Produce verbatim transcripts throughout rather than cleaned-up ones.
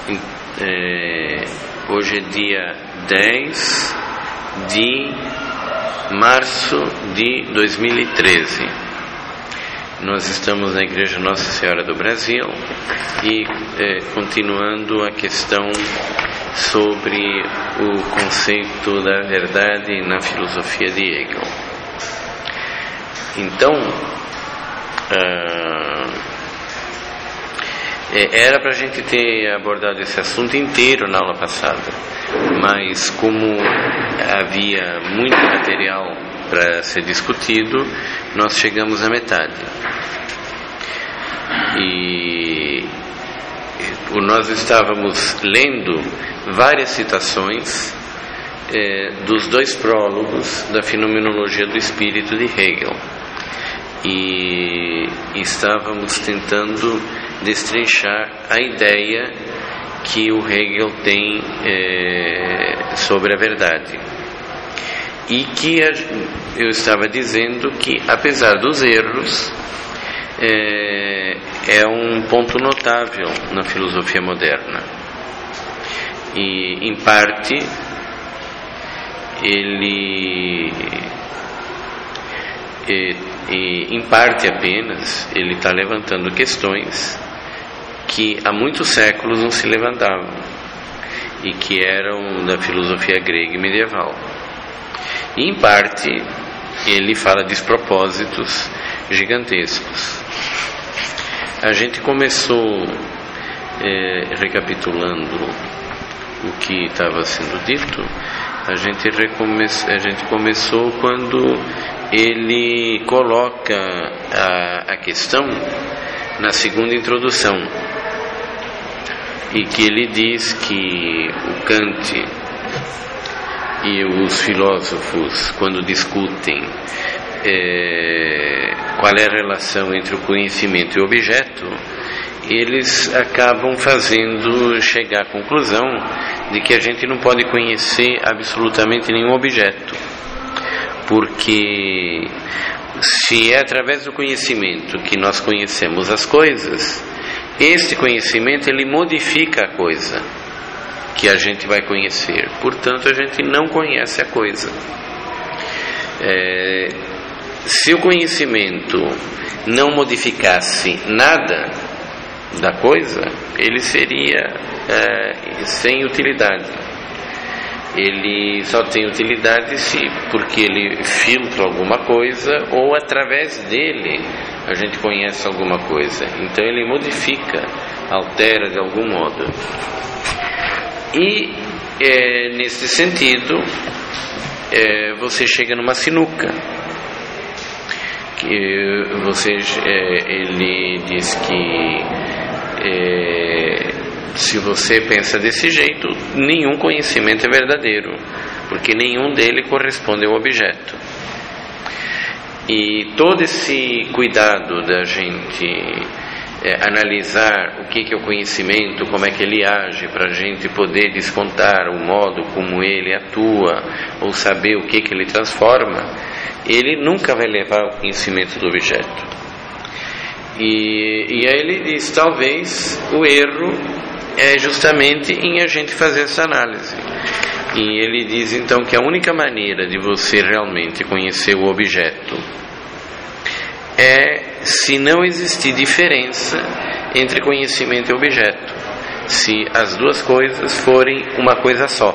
É, hoje é dia dez de março de dois mil e treze. Nós estamos na Igreja Nossa Senhora do Brasil e é, continuando a questão sobre o conceito da verdade na filosofia de Hegel. Então, ah, era para a gente ter abordado esse assunto inteiro na aula passada, mas como havia muito material para ser discutido, nós chegamos à metade. E nós estávamos lendo várias citações é, dos dois prólogos da Fenomenologia do Espírito de Hegel, e estávamos tentando destrinchar a ideia que o Hegel tem é, sobre a verdade, e que a, eu estava dizendo que, apesar dos erros, é, é um ponto notável na filosofia moderna, e em parte ele e, e, em parte apenas ele está levantando questões que há muitos séculos não se levantavam e que eram da filosofia grega e medieval. E em parte ele fala de despropósitos gigantescos. A gente começou é, recapitulando o que estava sendo dito. A gente, recome- a gente começou quando ele coloca a, a questão na segunda introdução, e que ele diz que o Kant e os filósofos, quando discutem é, qual é a relação entre o conhecimento e o objeto, eles acabam fazendo chegar à conclusão de que a gente não pode conhecer absolutamente nenhum objeto, porque se é através do conhecimento que nós conhecemos as coisas, este conhecimento ele modifica a coisa que a gente vai conhecer, portanto a gente não conhece a coisa. É, se o conhecimento não modificasse nada da coisa, ele seria é, sem utilidade. Ele só tem utilidade se porque ele filtra alguma coisa, ou através dele a gente conhece alguma coisa. Então ele modifica, altera de algum modo. E é, nesse sentido é, você chega numa sinuca que você é, ele diz que é, se você pensa desse jeito, nenhum conhecimento é verdadeiro, porque nenhum dele corresponde ao objeto. E todo esse cuidado da gente é, analisar o que, que é o conhecimento, como é que ele age, para a gente poder descontar o modo como ele atua, ou saber o que, que ele transforma, ele nunca vai levar ao conhecimento do objeto. E, e aí ele diz, talvez o erro é justamente em a gente fazer essa análise. E ele diz então que a única maneira de você realmente conhecer o objeto é se não existir diferença entre conhecimento e objeto, se as duas coisas forem uma coisa só.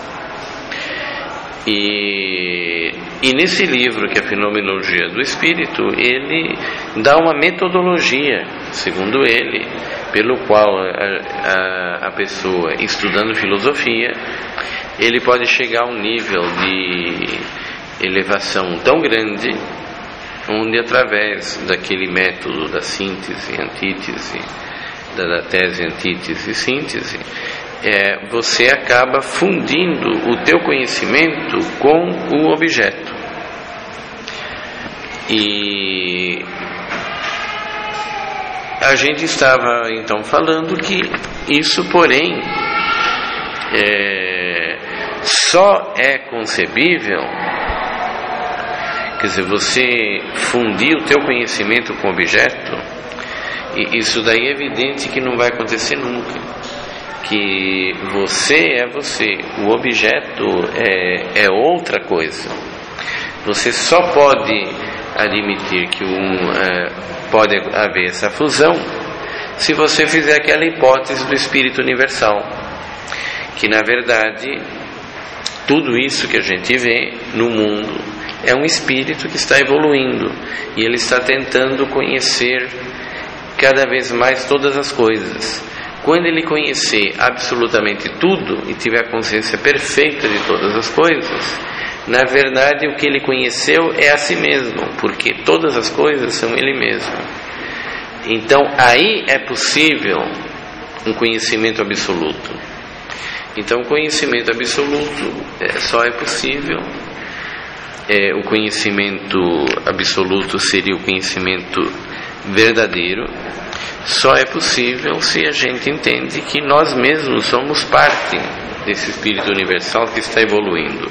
E, e nesse livro, que é a Fenomenologia do Espírito, ele dá uma metodologia, segundo ele, pelo qual a, a, a pessoa, estudando filosofia, ele pode chegar a um nível de elevação tão grande, onde através daquele método da síntese, antítese, da, da tese, antítese e síntese, é, você acaba fundindo o teu conhecimento com o objeto. E a gente estava então falando que isso, porém, é, só é concebível, quer dizer, você fundir o teu conhecimento com o objeto, e isso daí é evidente que não vai acontecer nunca. que você é você, o objeto é, é outra coisa. Você só pode admitir que um, é, pode haver essa fusão se você fizer aquela hipótese do espírito universal, que na verdade tudo isso que a gente vê no mundo é um espírito que está evoluindo e ele está tentando conhecer cada vez mais todas as coisas. Quando ele conhecer absolutamente tudo e tiver a consciência perfeita de todas as coisas, na verdade o que ele conheceu é a si mesmo, porque todas as coisas são ele mesmo. Então aí é possível um conhecimento absoluto. Então o conhecimento absoluto é, só é possível, é, o conhecimento absoluto seria o conhecimento verdadeiro, só é possível se a gente entende que nós mesmos somos parte desse espírito universal que está evoluindo.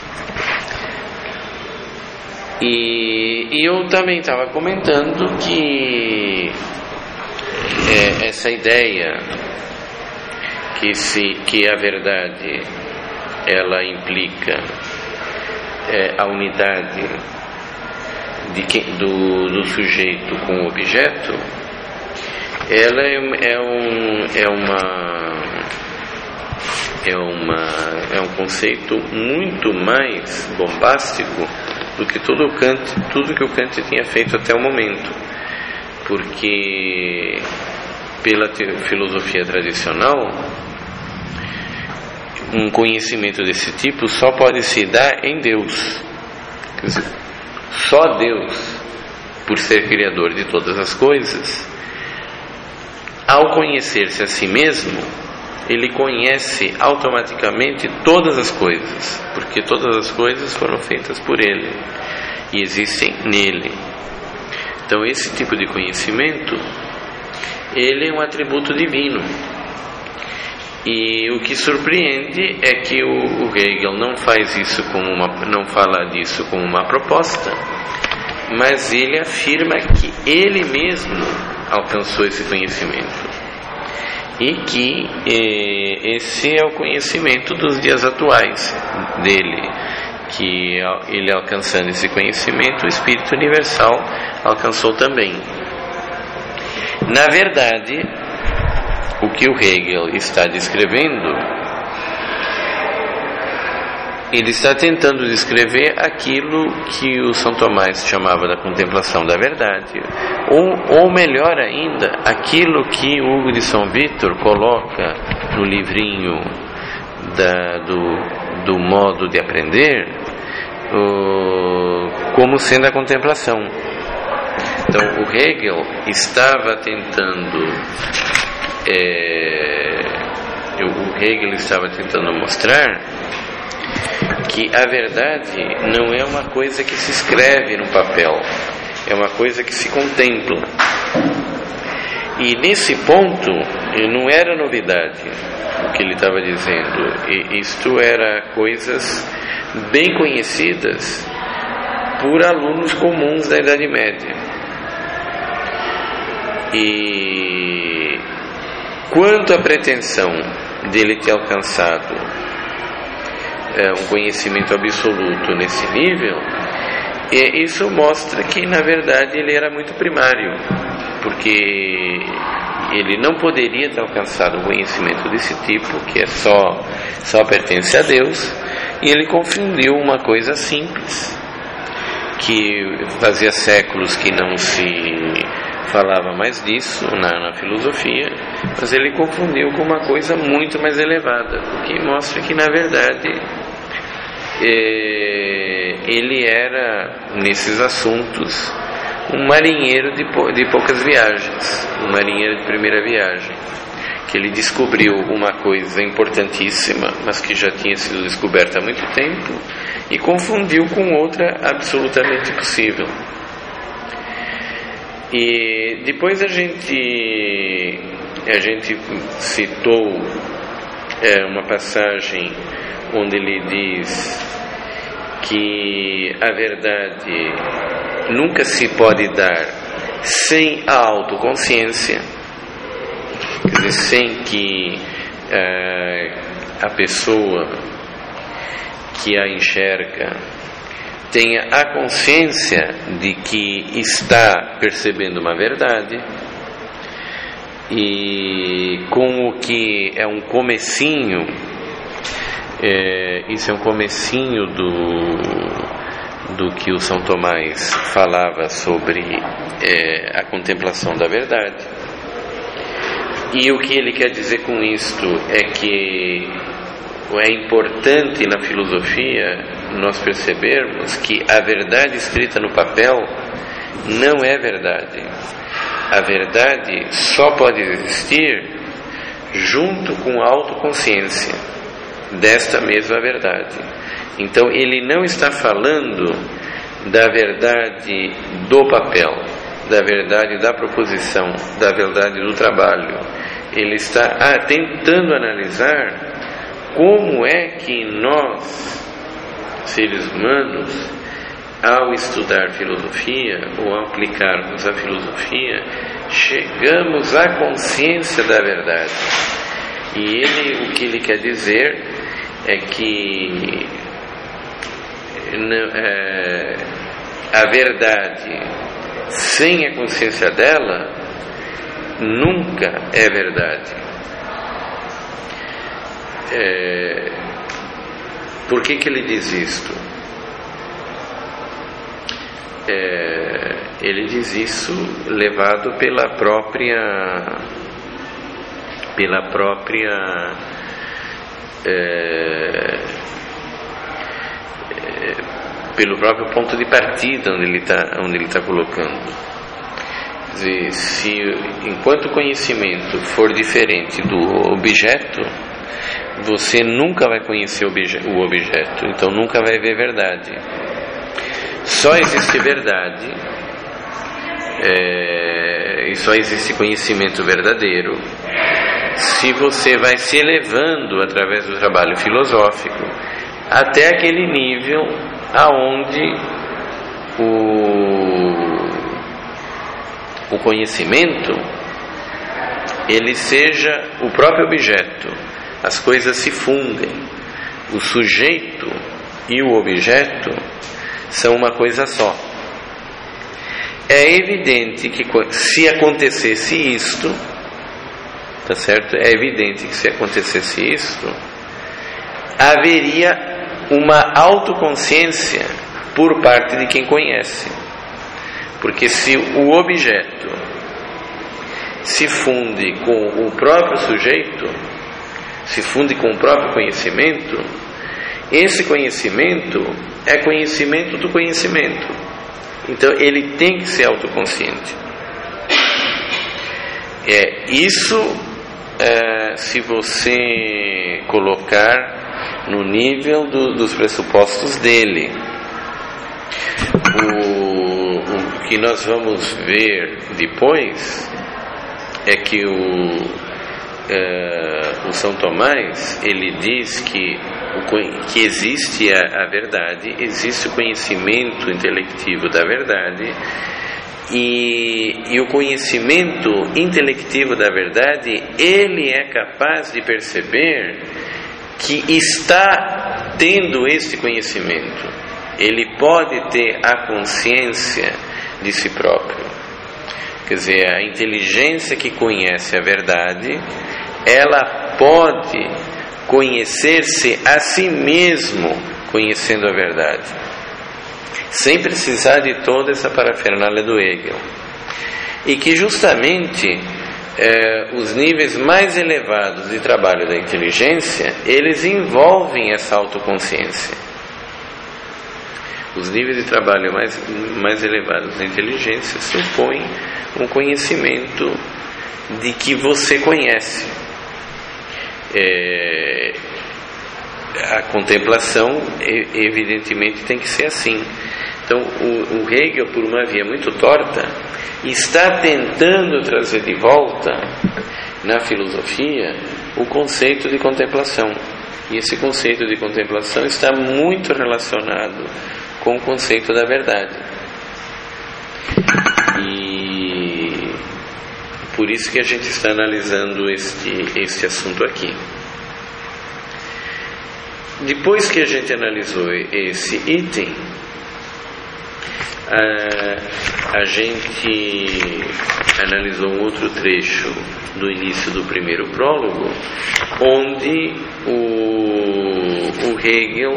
E, e eu também estava comentando que é, essa ideia que, se, que a verdade ela implica é, a unidade de que, do, do sujeito com o objeto, ela é, é, um, é uma é uma é um conceito muito mais bombástico do que todo o Kant, tudo que o Kant tinha feito até o momento, porque pela te- filosofia tradicional um conhecimento desse tipo só pode se dar em Deus. Quer dizer, só Deus, por ser criador de todas as coisas, ao conhecer-se a si mesmo, ele conhece automaticamente todas as coisas, porque todas as coisas foram feitas por ele e existem nele. Então esse tipo de conhecimento, ele é um atributo divino. E o que surpreende é que o, o Hegel não faz isso como uma, não fala disso como uma proposta, mas ele afirma que ele mesmo alcançou esse conhecimento e que eh, esse é o conhecimento dos dias atuais dele, que ele alcançando esse conhecimento, o Espírito Universal alcançou também. Na verdade, o que o Hegel está descrevendo, ele está tentando descrever aquilo que o São Tomás chamava da contemplação da verdade, ou, ou melhor ainda, aquilo que o Hugo de São Vítor coloca no livrinho da, do, do modo de aprender, uh, como sendo a contemplação. Então o Hegel estava tentando é, o Hegel estava tentando mostrar que a verdade não é uma coisa que se escreve no papel, é uma coisa que se contempla. E nesse ponto não era novidade o que ele estava dizendo, e isto era coisas bem conhecidas por alunos comuns da Idade Média. E quanto à pretensão dele ter alcançado é, um conhecimento absoluto nesse nível, e isso mostra que na verdade ele era muito primário, porque ele não poderia ter alcançado um conhecimento desse tipo, que é só, só pertence a Deus, e ele confundiu uma coisa simples, que fazia séculos que não se falava mais disso na, na filosofia, mas ele confundiu com uma coisa muito mais elevada, o que mostra que na verdade é, ele era nesses assuntos um marinheiro de, pou, de poucas viagens, um marinheiro de primeira viagem, que ele descobriu uma coisa importantíssima, mas que já tinha sido descoberta há muito tempo, e confundiu com outra absolutamente possível. E depois a gente a gente citou é, uma passagem onde ele diz que a verdade nunca se pode dar sem a autoconsciência, quer dizer, sem que é, a pessoa que a enxerga tenha a consciência de que está percebendo uma verdade, e com o que é um comecinho, é, isso é um comecinho do, do que o São Tomás falava sobre é, a contemplação da verdade. E o que ele quer dizer com isto é que é importante na filosofia nós percebermos que a verdade escrita no papel não é verdade. A verdade só pode existir junto com a autoconsciência desta mesma verdade. Então ele não está falando da verdade do papel, da verdade da proposição, da verdade do trabalho. Ele está ah, tentando analisar como é que nós, seres humanos, ao estudar filosofia ou ao aplicarmos a filosofia, chegamos à consciência da verdade. E ele, o que ele quer dizer é que é, a verdade sem a consciência dela nunca é verdade. É, por que que ele diz isto? É, ele diz isso levado pela própria pela própria é, é, pelo próprio ponto de partida onde ele está onde ele está colocando. Quer dizer, se enquanto o conhecimento for diferente do objeto, você nunca vai conhecer o objeto, então nunca vai ver verdade. Só existe verdade é, e só existe conhecimento verdadeiro se você vai se elevando através do trabalho filosófico até aquele nível aonde o, o conhecimento ele seja o próprio objeto. As coisas se fundem. O sujeito e o objeto são uma coisa só. É evidente que se acontecesse isto, tá certo? É evidente que se acontecesse isto, haveria uma autoconsciência por parte de quem conhece. Porque se o objeto se funde com o próprio sujeito, se funde com o próprio conhecimento, esse conhecimento é conhecimento do conhecimento. Então ele tem que ser autoconsciente. É, isso é, se você colocar no nível do, dos pressupostos dele. O, o que nós vamos ver depois é que o Uh, o São Tomás ele diz que, o, que existe a, a verdade, existe o conhecimento intelectivo da verdade, e, e o conhecimento intelectivo da verdade ele é capaz de perceber que está tendo este conhecimento, ele pode ter a consciência de si próprio. Quer dizer, a inteligência que conhece a verdade, ela pode conhecer-se a si mesmo conhecendo a verdade, sem precisar de toda essa parafernália do Hegel. E que justamente eh, os níveis mais elevados de trabalho da inteligência, eles envolvem essa autoconsciência. Os níveis de trabalho mais, mais elevados da inteligência supõem um conhecimento de que você conhece. É, a contemplação, evidentemente, tem que ser assim. Então, o, o Hegel, por uma via muito torta, está tentando trazer de volta na filosofia o conceito de contemplação. E esse conceito de contemplação está muito relacionado com o conceito da verdade. E por isso que a gente está analisando este, este assunto aqui. depois que a gente analisou esse item, a, a gente analisou um outro trecho do início do primeiro prólogo, onde o, o Hegel,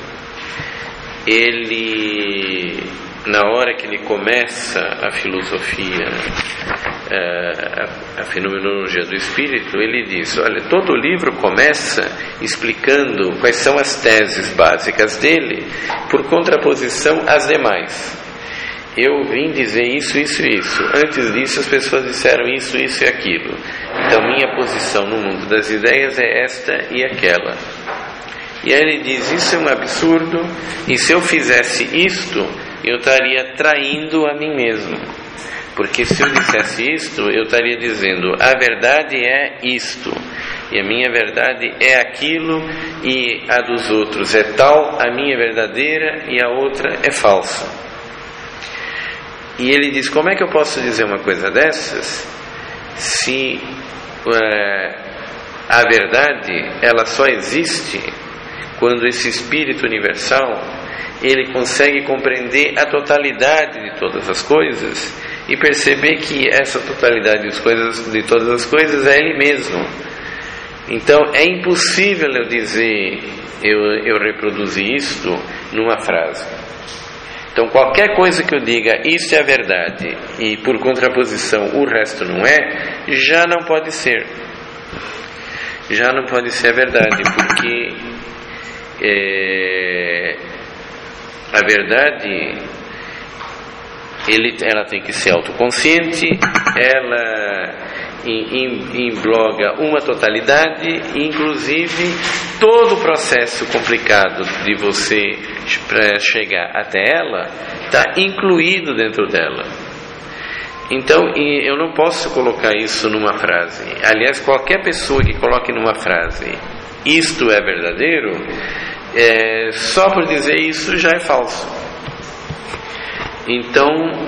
ele, na hora que ele começa a filosofia, a, a fenomenologia do espírito, ele diz, olha, todo o livro começa explicando quais são as teses básicas dele, por contraposição às demais. Eu vim dizer isso, isso e isso. Antes disso as pessoas disseram isso, isso e aquilo. Então minha posição no mundo das ideias é esta e aquela. E aí ele diz, isso é um absurdo, e se eu fizesse isto, eu estaria traindo a mim mesmo. Porque se eu dissesse isto, eu estaria dizendo, a verdade é isto, e a minha verdade é aquilo, e a dos outros é tal, a minha é verdadeira e a outra é falsa. E ele diz, como é que eu posso dizer uma coisa dessas, se uh, a verdade, ela só existe quando esse Espírito universal, ele consegue compreender a totalidade de todas as coisas e perceber que essa totalidade de, coisas, de todas as coisas é Ele mesmo. Então é impossível eu dizer, eu, eu reproduzir isto numa frase. Então qualquer coisa que eu diga, isso é a verdade, e por contraposição o resto não é, já não pode ser. Já não pode ser a verdade, porque é, a verdade, ele, ela tem que ser autoconsciente, ela embloga uma totalidade, inclusive todo o processo complicado de você para chegar até ela está incluído dentro dela. Então eu não posso colocar isso numa frase. Aliás, qualquer pessoa que coloque numa frase isto é verdadeiro, é, só por dizer isso já é falso. Então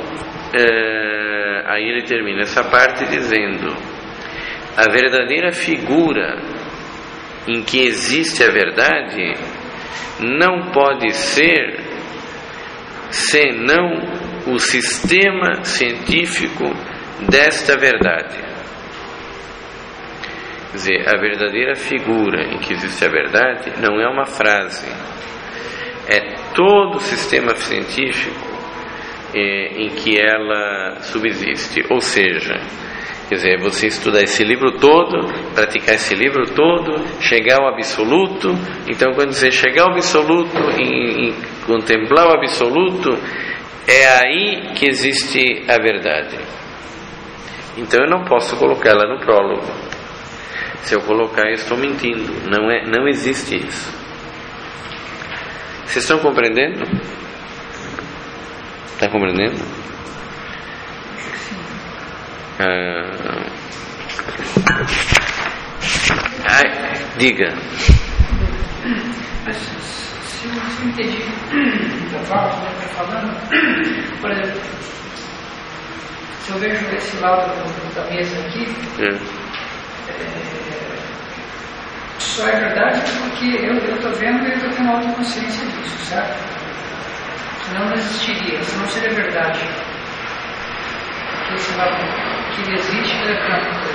é, aí ele termina essa parte dizendo, a verdadeira figura em que existe a verdade não pode ser senão o sistema científico desta verdade. Quer dizer, a verdadeira figura em que existe a verdade não é uma frase, é todo o sistema científico é, em que ela subsiste. Ou seja, quer dizer, você estudar esse livro todo, praticar esse livro todo, chegar ao absoluto. Então quando você chegar ao absoluto, em, em contemplar o absoluto, é aí que existe a verdade. Então eu não posso colocá-la no prólogo. Se eu colocar, eu estou mentindo. Não, é, não existe isso. Vocês estão compreendendo? Está compreendendo? Ah, ah, diga. Mas se eu entendi da forma que você está falando, por exemplo, se eu vejo esse lado da mesa aqui, é. É, só é verdade porque eu estou vendo e eu estou tendo autoconsciência disso, certo? Senão não existiria, senão seria verdade. Porque esse lado que ele existe, ele é campo.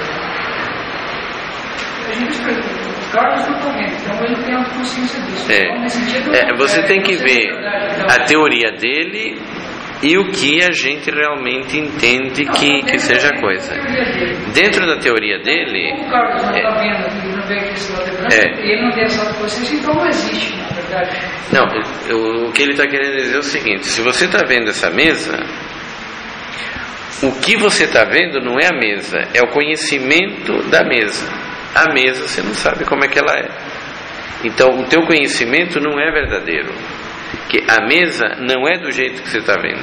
A gente pergunta, o Carlos não está vendo, então ele tem autoconsciência disso. É. Então, nesse sentido, é, você é, tem que ver verdade, então, a teoria dele e o que a gente realmente entende que, que seja a coisa. Dentro da teoria dele, o Carlos não está vendo aqui, não vê que esse lado é branco, é, e ele não tem essa autoconsciência, então não existe, na verdade. Não, o, o que ele está querendo dizer é o seguinte: se você está vendo essa mesa, o que você está vendo não é a mesa, é o conhecimento da mesa. A mesa você não sabe como é que ela é. Então o teu conhecimento não é verdadeiro, que a mesa não é do jeito que você está vendo.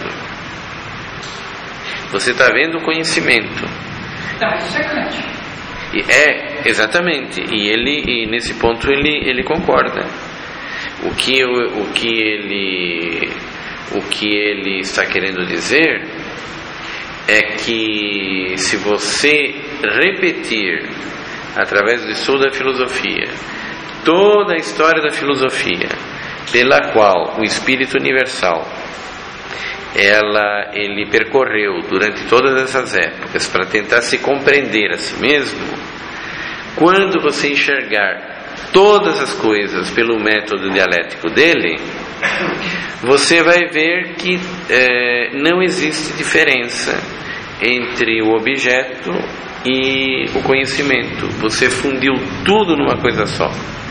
Você está vendo o conhecimento. Não, isso é Kant. E é, exatamente. E ele, e nesse ponto ele, ele concorda. O que, o, o que ele, o que ele está querendo dizer é que se você repetir através do estudo da filosofia toda a história da filosofia, pela qual o Espírito Universal ela, ele percorreu durante todas essas épocas para tentar se compreender a si mesmo, quando você enxergar todas as coisas pelo método dialético dele, você vai ver que é, não existe diferença entre o objeto e o conhecimento. Você fundiu tudo numa coisa só.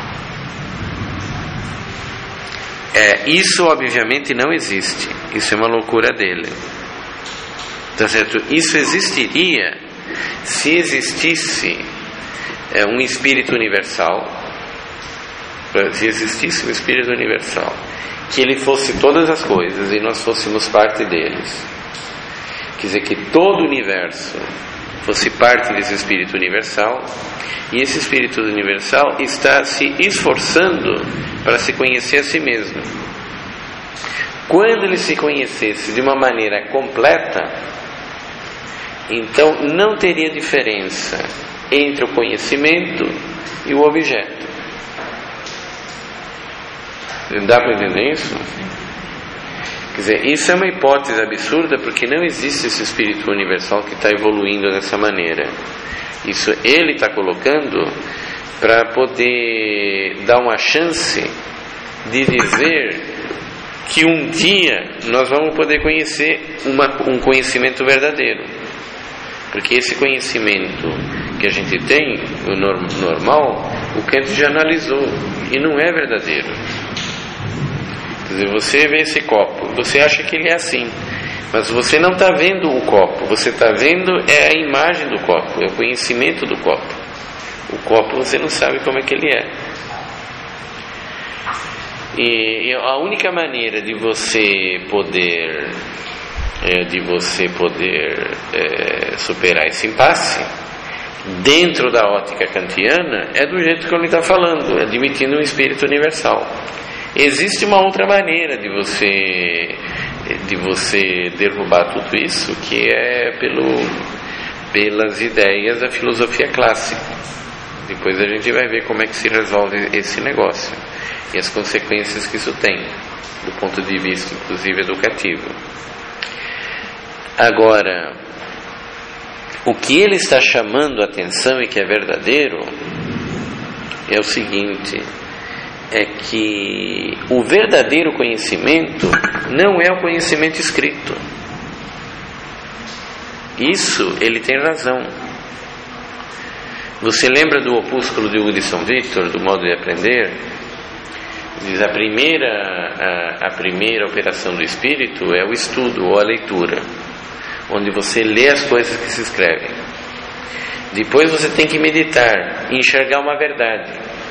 É, isso obviamente não existe. Isso é uma loucura dele. Tá certo? Isso existiria se existisse é, um espírito universal. Se existisse um espírito universal, que ele fosse todas as coisas e nós fôssemos parte deles. Quer dizer, que todo o universo fosse parte desse espírito universal, e esse espírito universal está se esforçando para se conhecer a si mesmo. Quando ele se conhecesse de uma maneira completa, então não teria diferença entre o conhecimento e o objeto. Dá para entender isso? Quer dizer, isso é uma hipótese absurda, porque não existe esse espírito universal que está evoluindo dessa maneira. Isso ele está colocando para poder dar uma chance de dizer que um dia nós vamos poder conhecer uma, um conhecimento verdadeiro. Porque esse conhecimento que a gente tem, o normal, o Kant já analisou e não é verdadeiro. Quer dizer, você vê esse copo, você acha que ele é assim, mas você não está vendo o copo, você está vendo é a imagem do copo, é o conhecimento do copo. O copo você não sabe como é que ele é. E a única maneira de você poder é, de você poder é, superar esse impasse dentro da ótica kantiana é do jeito que ele está falando, admitindo um espírito universal. Existe uma outra maneira de você de você derrubar tudo isso, que é pelo, pelas ideias da filosofia clássica. Depois a gente vai ver como é que se resolve esse negócio e as consequências que isso tem, do ponto de vista inclusive educativo. Agora, o que ele está chamando a atenção e que é verdadeiro é o seguinte: é que o verdadeiro conhecimento não é o conhecimento escrito. Isso ele tem razão. Você lembra do opúsculo de Hugo de São Victor, do modo de aprender? Diz a primeira, a, a primeira operação do espírito é o estudo ou a leitura, onde você lê as coisas que se escrevem. Depois você tem que meditar e enxergar uma verdade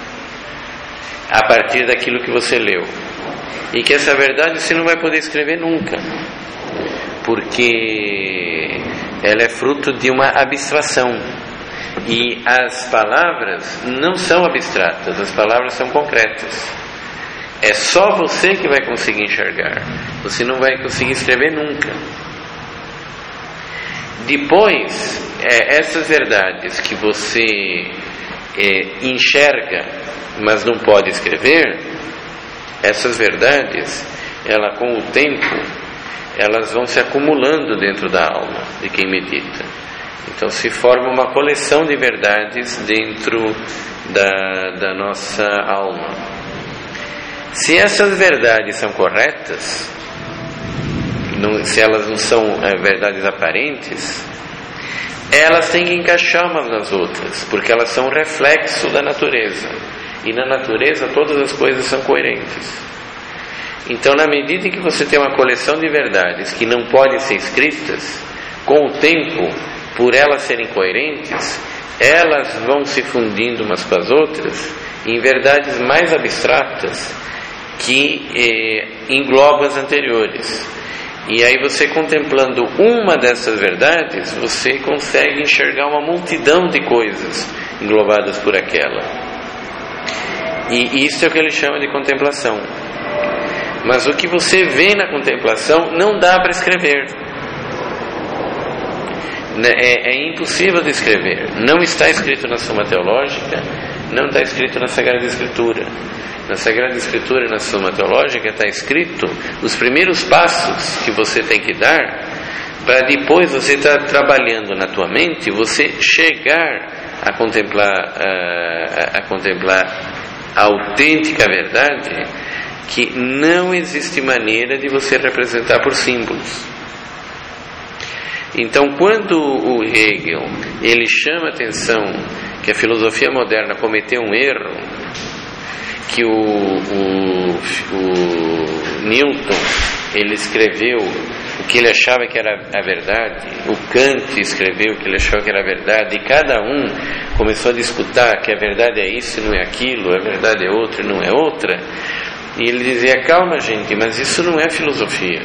a partir daquilo que você leu, e que essa verdade você não vai poder escrever nunca, porque ela é fruto de uma abstração, e as palavras não são abstratas, as palavras são concretas. É só você que vai conseguir enxergar, você não vai conseguir escrever nunca. Depois, é, essas verdades que você é, enxerga, mas não pode escrever, essas verdades, ela com o tempo, elas vão se acumulando dentro da alma de quem medita. Então se forma uma coleção de verdades dentro da, da nossa alma. Se essas verdades são corretas, não, se elas não são é, verdades aparentes, elas têm que encaixar umas nas outras, porque elas são reflexo da natureza. E na natureza todas as coisas são coerentes. Então, na medida em que você tem uma coleção de verdades que não podem ser escritas, com o tempo, por elas serem coerentes, elas vão se fundindo umas com as outras em verdades mais abstratas que eh, englobam as anteriores. E aí você, contemplando uma dessas verdades, você consegue enxergar uma multidão de coisas englobadas por aquela. E isso é o que ele chama de contemplação. Mas o que você vê na contemplação não dá para escrever. É, é impossível de escrever. Não está escrito na Suma Teológica, não está escrito na Sagrada Escritura. Na Sagrada Escritura e na Suma Teológica está escrito os primeiros passos que você tem que dar para depois você estar tá trabalhando na tua mente, você chegar a contemplar a, a contemplar a autêntica verdade, que não existe maneira de você representar por símbolos. Então, quando o Hegel ele chama a atenção que a filosofia moderna cometeu um erro, que o, o, o Newton ele escreveu o que ele achava que era a verdade, o Kant escreveu o que ele achava que era a verdade, e cada um começou a disputar que a verdade é isso e não é aquilo, a verdade é outra e não é outra, e ele dizia: calma gente, mas isso não é filosofia.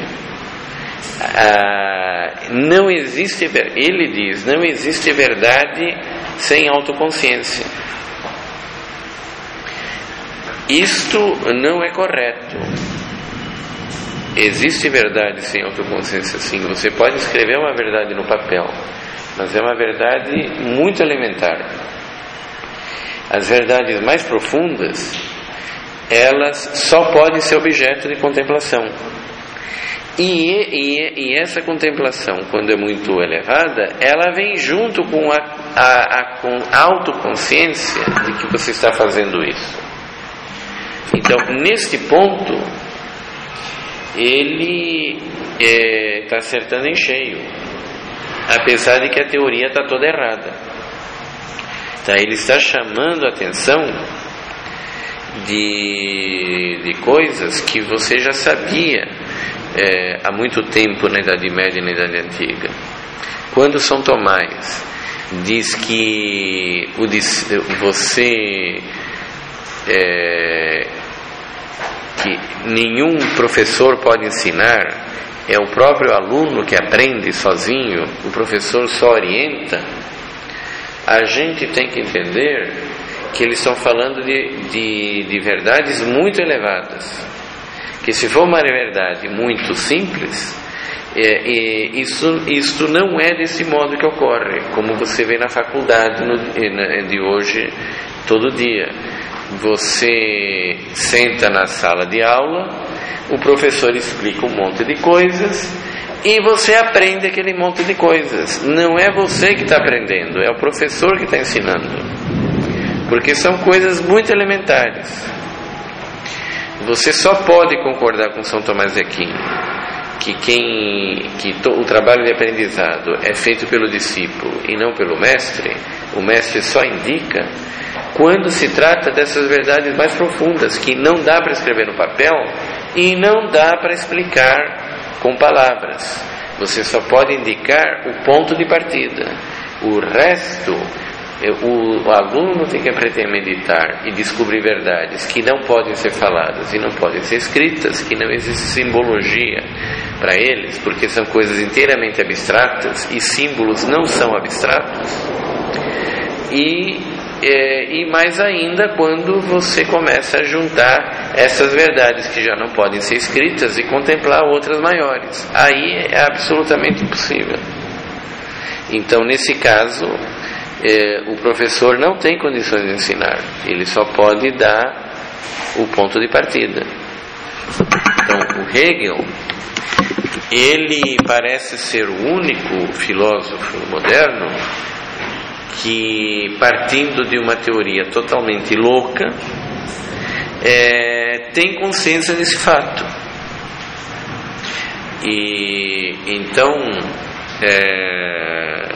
Ah, não existe, ele diz, não existe verdade sem autoconsciência. Isto não é correto. Existe verdade sem autoconsciência, sim. Você pode escrever uma verdade no papel, mas é uma verdade muito elementar. As verdades mais profundas, elas só podem ser objeto de contemplação. E, e, e essa contemplação, quando é muito elevada, ela vem junto com a, a, a, com a autoconsciência de que você está fazendo isso. Então, neste ponto, ele está é, acertando em cheio, apesar de que a teoria está toda errada. Então, ele está chamando a atenção de, de coisas que você já sabia é, há muito tempo na Idade Média e na Idade Antiga. Quando São Tomás diz que o, você é, que nenhum professor pode ensinar, é o próprio aluno que aprende sozinho, o professor só orienta, a gente tem que entender que eles estão falando de, de, de verdades muito elevadas, que se for uma verdade muito simples, é, é, isso, isso não é desse modo que ocorre, como você vê na faculdade no, de hoje, todo dia. Você senta na sala de aula, o professor explica um monte de coisas e você aprende aquele monte de coisas. Não é você que está aprendendo, é o professor que está ensinando, porque são coisas muito elementares. Você só pode concordar com São Tomás de Aquino que, quem, que to, o trabalho de aprendizado é feito pelo discípulo e não pelo mestre. O mestre só indica quando se trata dessas verdades mais profundas, que não dá para escrever no papel e não dá para explicar com palavras. Você só pode indicar o ponto de partida. O resto, o, o aluno tem que aprender a meditar e descobrir verdades que não podem ser faladas e não podem ser escritas, que não existe simbologia para eles, porque são coisas inteiramente abstratas e símbolos não são abstratos. E É, e mais ainda quando você começa a juntar essas verdades que já não podem ser escritas e contemplar outras maiores, aí é absolutamente impossível. Então, nesse caso, é, o professor não tem condições de ensinar, ele só pode dar o ponto de partida. Então, o Hegel, ele parece ser o único filósofo moderno que, partindo de uma teoria totalmente louca, é, tem consciência desse fato. E então é,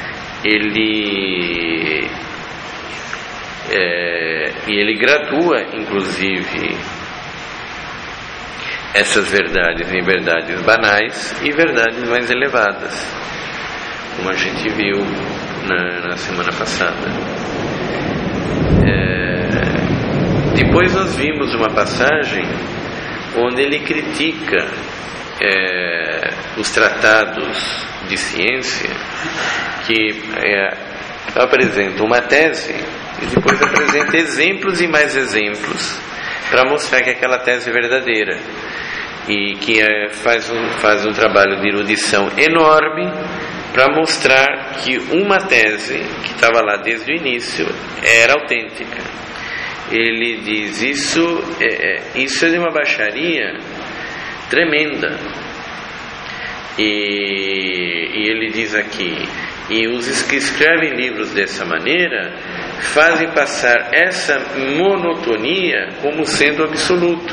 ele é, e ele gradua, inclusive, essas verdades em verdades banais e verdades mais elevadas, como a gente viu na, na semana passada. É, depois nós vimos uma passagem onde ele critica é, os tratados de ciência que é, apresentam uma tese e depois apresenta exemplos e mais exemplos para mostrar que aquela tese é verdadeira, e que é, faz, um, faz um trabalho de erudição enorme para mostrar que uma tese que estava lá desde o início era autêntica. Ele diz, isso é, isso é de uma baixaria tremenda. E, e ele diz aqui, e os que escrevem livros dessa maneira fazem passar essa monotonia como sendo absoluto.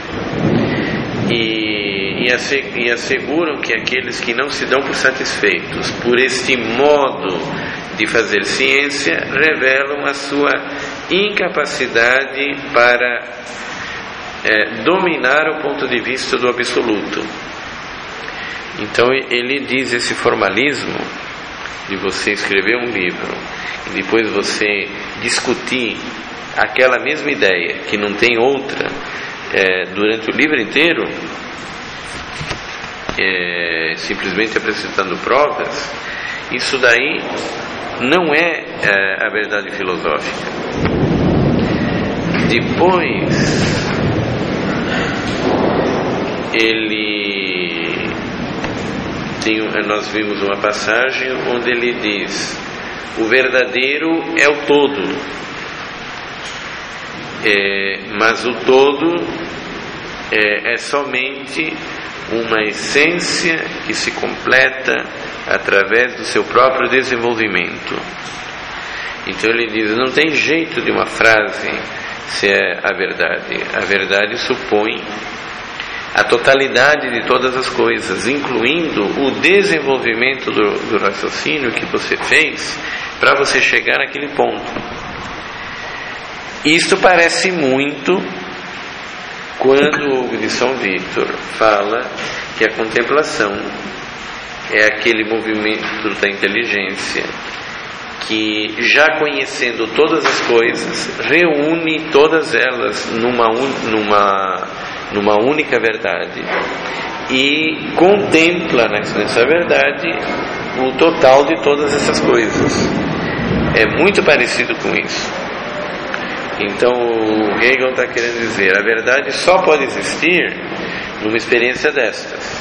E, e asseguram que aqueles que não se dão por satisfeitos por este modo de fazer ciência revelam a sua incapacidade para é, dominar o ponto de vista do absoluto. Então ele diz, esse formalismo de você escrever um livro e depois você discutir aquela mesma ideia que não tem outra é, durante o livro inteiro, é, simplesmente apresentando provas, isso daí não é, é a verdade filosófica. Depois ele tem, nós vimos uma passagem onde ele diz, o verdadeiro é o todo, é, mas o todo é, é somente uma essência que se completa através do seu próprio desenvolvimento. Então ele diz, não tem jeito de uma frase ser a verdade. A verdade supõe a totalidade de todas as coisas, incluindo o desenvolvimento do, do raciocínio que você fez para você chegar naquele ponto. Isto parece muito quando o Hugo de São Vítor fala que a contemplação é aquele movimento da inteligência que, já conhecendo todas as coisas, reúne todas elas numa, numa, numa única verdade e contempla nessa verdade o total de todas essas coisas. É muito parecido com isso. Então o Hegel está querendo dizer, a verdade só pode existir numa experiência destas.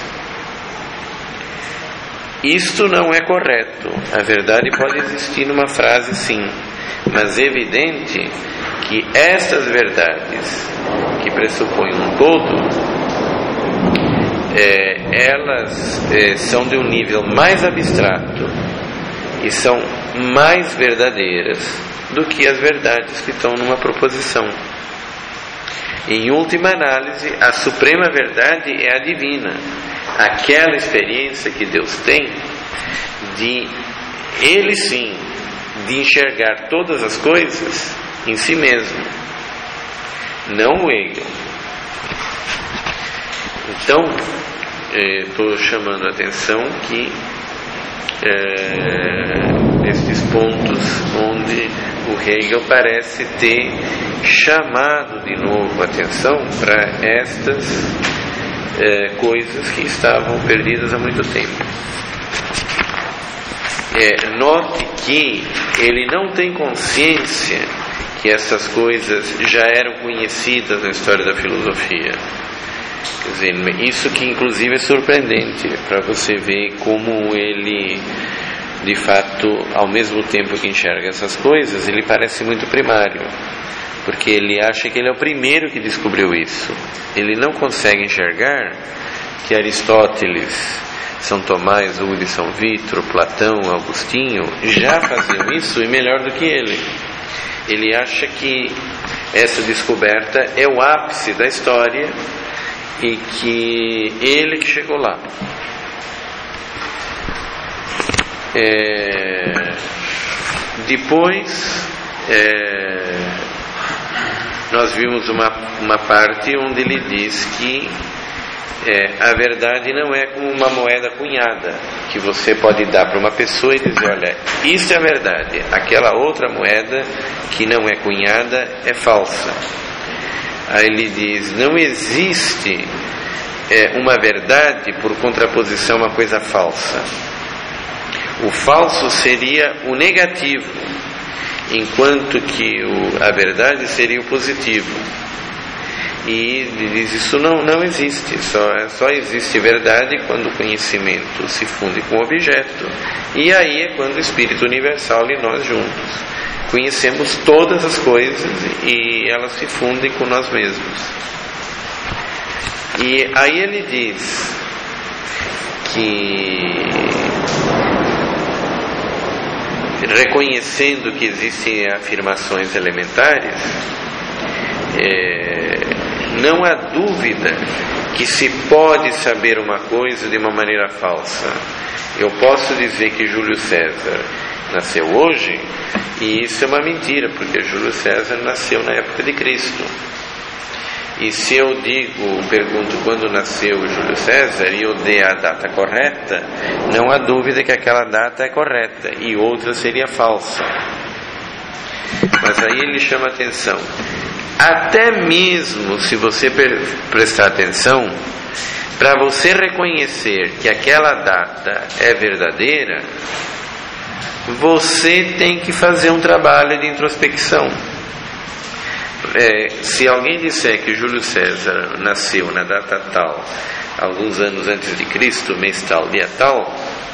Isto não é correto. A verdade pode existir numa frase, sim, mas é evidente que estas verdades que pressupõem um todo, é, elas é, são de um nível mais abstrato e são mais verdadeiras do que as verdades que estão numa proposição. Em última análise, a suprema verdade é a divina, aquela experiência que Deus tem de, Ele sim, de enxergar todas as coisas em si mesmo, não o Hegel. Então, estou eh, chamando a atenção que eh, estes pontos onde o Hegel parece ter chamado de novo a atenção para estas é, coisas que estavam perdidas há muito tempo. É, note que ele não tem consciência que essas coisas já eram conhecidas na história da filosofia. Quer dizer, isso que inclusive é surpreendente para você ver como ele, de fato, ao mesmo tempo que enxerga essas coisas, ele parece muito primário, porque ele acha que ele é o primeiro que descobriu isso. Ele não consegue enxergar que Aristóteles, São Tomás, Hugo de São Vítor, Platão, Agostinho já faziam isso e melhor do que ele. Ele acha que essa descoberta é o ápice da história e que ele que chegou lá. É, depois é, nós vimos uma, uma parte onde ele diz que é, a verdade não é como uma moeda cunhada que você pode dar para uma pessoa e dizer, olha, isso é a verdade, aquela outra moeda que não é cunhada é falsa. Aí ele diz, não existe é, uma verdade por contraposição a uma coisa falsa. O falso seria o negativo, enquanto que o, a verdade seria o positivo. E ele diz, isso não, não existe, só, só existe verdade quando o conhecimento se funde com o objeto, e aí é quando o Espírito Universal e nós juntos conhecemos todas as coisas e elas se fundem com nós mesmos. E aí ele diz que, reconhecendo que existem afirmações elementares, é, não há dúvida que se pode saber uma coisa de uma maneira falsa. Eu posso dizer que Júlio César nasceu hoje, e isso é uma mentira, porque Júlio César nasceu na época de Cristo. E se eu digo, pergunto quando nasceu Júlio César e eu dei a data correta, não há dúvida que aquela data é correta e outra seria falsa. Mas aí ele chama atenção. Até mesmo se você prestar atenção, para você reconhecer que aquela data é verdadeira, você tem que fazer um trabalho de introspecção. É, se alguém disser que Júlio César nasceu na data tal, alguns anos antes de Cristo, mês tal, dia tal,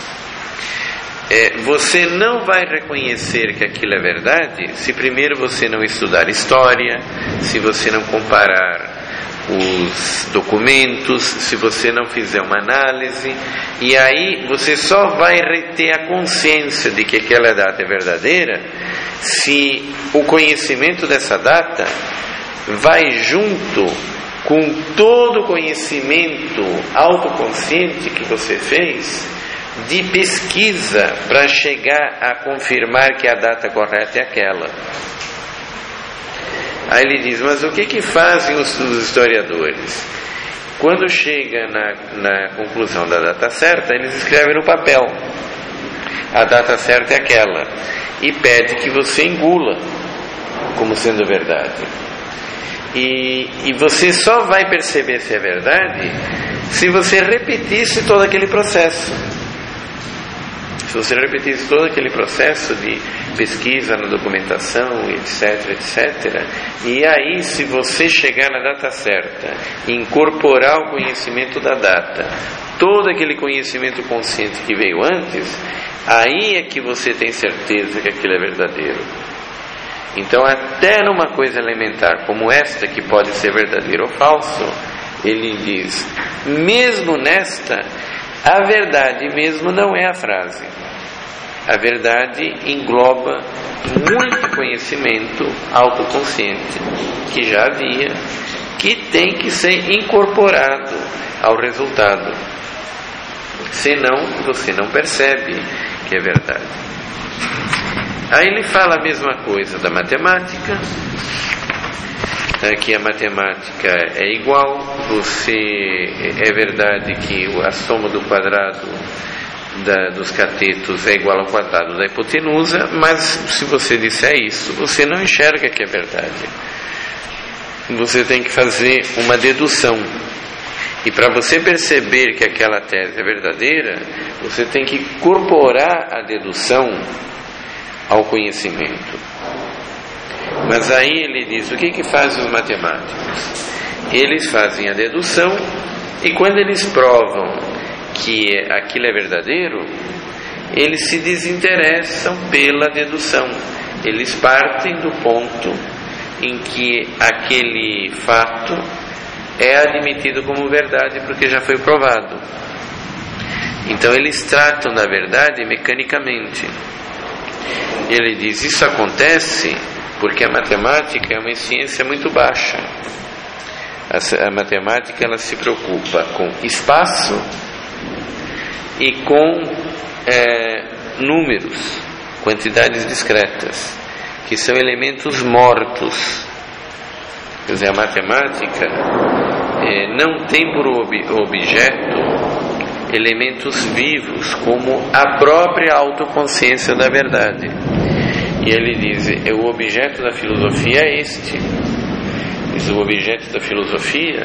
é, você não vai reconhecer que aquilo é verdade se primeiro você não estudar história, se você não comparar os documentos, se você não fizer uma análise, e aí você só vai ter a consciência de que aquela data é verdadeira se o conhecimento dessa data vai junto com todo o conhecimento autoconsciente que você fez de pesquisa para chegar a confirmar que a data correta é aquela. Aí ele diz, mas o que que fazem os, os historiadores? Quando chega na, na conclusão da data certa, eles escrevem no papel, a data certa é aquela, e pede que você engula como sendo verdade. E, e você só vai perceber se é verdade se você repetisse todo aquele processo. Se você repetisse todo aquele processo de pesquisa na documentação, etc, etcétera, e aí se você chegar na data certa, incorporar o conhecimento da data, todo aquele conhecimento consciente que veio antes, aí é que você tem certeza que aquilo é verdadeiro. Então, até numa coisa elementar como esta, que pode ser verdadeiro ou falso, ele diz, mesmo nesta, a verdade mesmo não é a frase. A verdade engloba muito conhecimento autoconsciente que já havia, que tem que ser incorporado ao resultado. Senão, você não percebe que é verdade. Aí ele fala a mesma coisa da matemática, que a matemática é igual, você, é verdade que a soma do quadrado da, dos catetos é igual ao quadrado da hipotenusa, mas se você disser isso, você não enxerga que é verdade. Você tem que fazer uma dedução. E para você perceber que aquela tese é verdadeira, você tem que incorporar a dedução ao conhecimento. Mas aí ele diz, o que que fazem os matemáticos? Eles fazem a dedução, e quando eles provam que aquilo é verdadeiro, eles se desinteressam pela dedução. Eles partem do ponto em que aquele fato é admitido como verdade porque já foi provado. Então eles tratam da verdade mecanicamente. Ele diz, isso acontece porque a matemática é uma ciência muito baixa. A, a matemática ela se preocupa com espaço e com é, números, quantidades discretas, que são elementos mortos. Quer dizer, a matemática é, não tem por ob- objeto elementos vivos, como a própria autoconsciência da verdade. E ele diz, o objeto da filosofia é este. Diz, o objeto da filosofia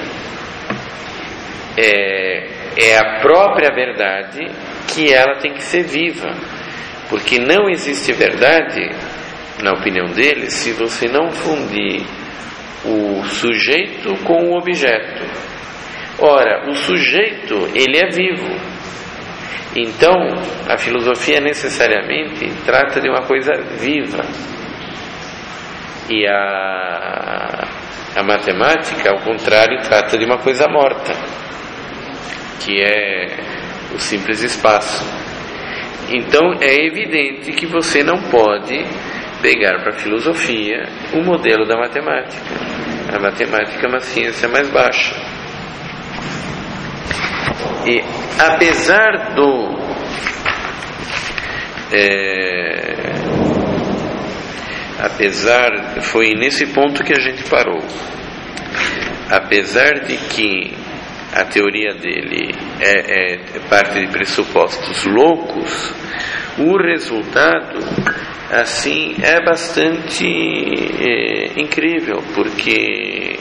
é, é a própria verdade, que ela tem que ser viva, porque não existe verdade, na opinião dele, se você não fundir o sujeito com o objeto. Ora, o sujeito, ele é vivo. Então, a filosofia necessariamente trata de uma coisa viva. E a, a matemática, ao contrário, trata de uma coisa morta, que é o simples espaço. Então, é evidente que você não pode pegar para a filosofia o modelo da matemática. A matemática é uma ciência mais baixa. E apesar do é, apesar foi nesse ponto que a gente parou. Apesar de que a teoria dele é, é parte de pressupostos loucos, o resultado assim é bastante é, incrível, porque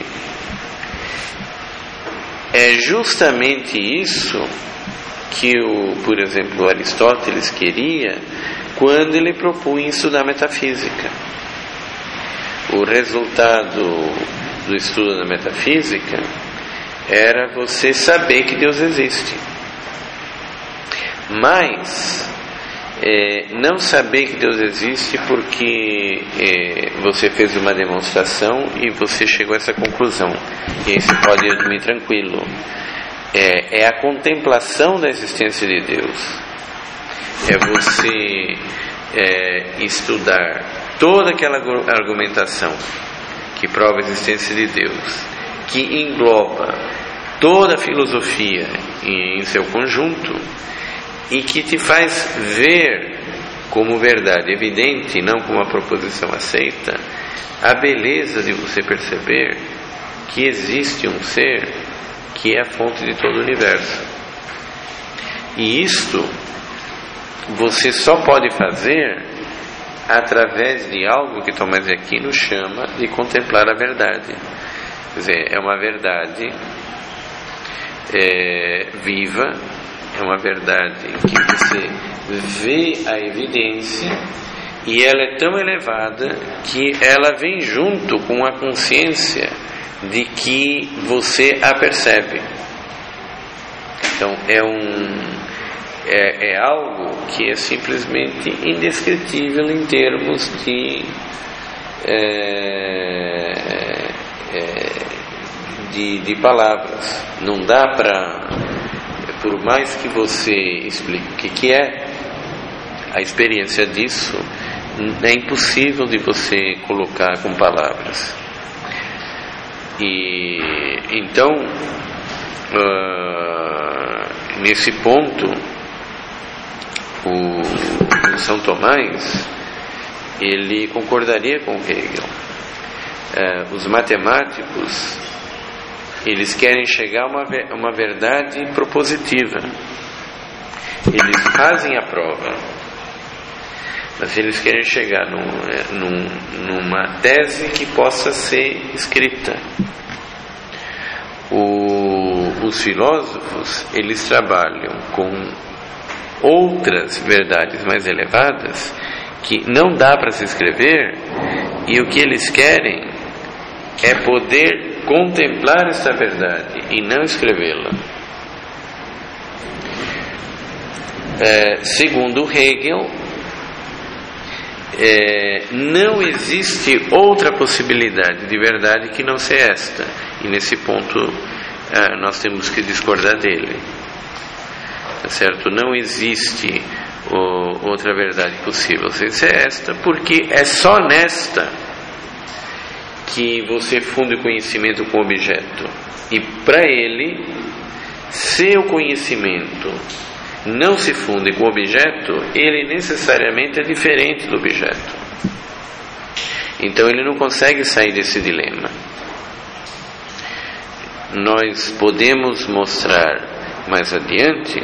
é justamente isso que o, por exemplo, Aristóteles queria quando ele propunha estudar metafísica. O resultado do estudo da metafísica era você saber que Deus existe, mas é, não saber que Deus existe porque é, você fez uma demonstração e você chegou a essa conclusão, e aí você pode dormir tranquilo. É, é a contemplação da existência de Deus, é você é, estudar toda aquela argumentação que prova a existência de Deus, que engloba toda a filosofia em seu conjunto e que te faz ver como verdade evidente, não como uma proposição aceita, a beleza de você perceber que existe um ser que é a fonte de todo o universo. E isto você só pode fazer através de algo que Tomás de Aquino chama de contemplar a verdade. Quer dizer, é uma verdade é, viva, é uma verdade em que você vê a evidência e ela é tão elevada que ela vem junto com a consciência de que você a percebe. Então é um é, é algo que é simplesmente indescritível em termos de é, é, de, de palavras. Não dá para, por mais que você explique o que, que é, a experiência disso é impossível de você colocar com palavras. E então, uh, nesse ponto, o São Tomás ele concordaria com Hegel. Uh, os matemáticos eles querem chegar a uma, uma verdade propositiva. Eles fazem a prova, mas eles querem chegar num, num, numa tese que possa ser escrita. O, os filósofos eles trabalham com outras verdades mais elevadas que não dá para se escrever, e o que eles querem é poder contemplar essa verdade e não escrevê-la. É, segundo Hegel, é, não existe outra possibilidade de verdade que não seja esta, e nesse ponto é, nós temos que discordar dele, tá certo? Não existe o, outra verdade possível sem ser esta, porque é só nesta que você funde o conhecimento com o objeto, e para ele, se o conhecimento não se funde com o objeto, ele necessariamente é diferente do objeto. Então ele não consegue sair desse dilema. Nós podemos mostrar mais adiante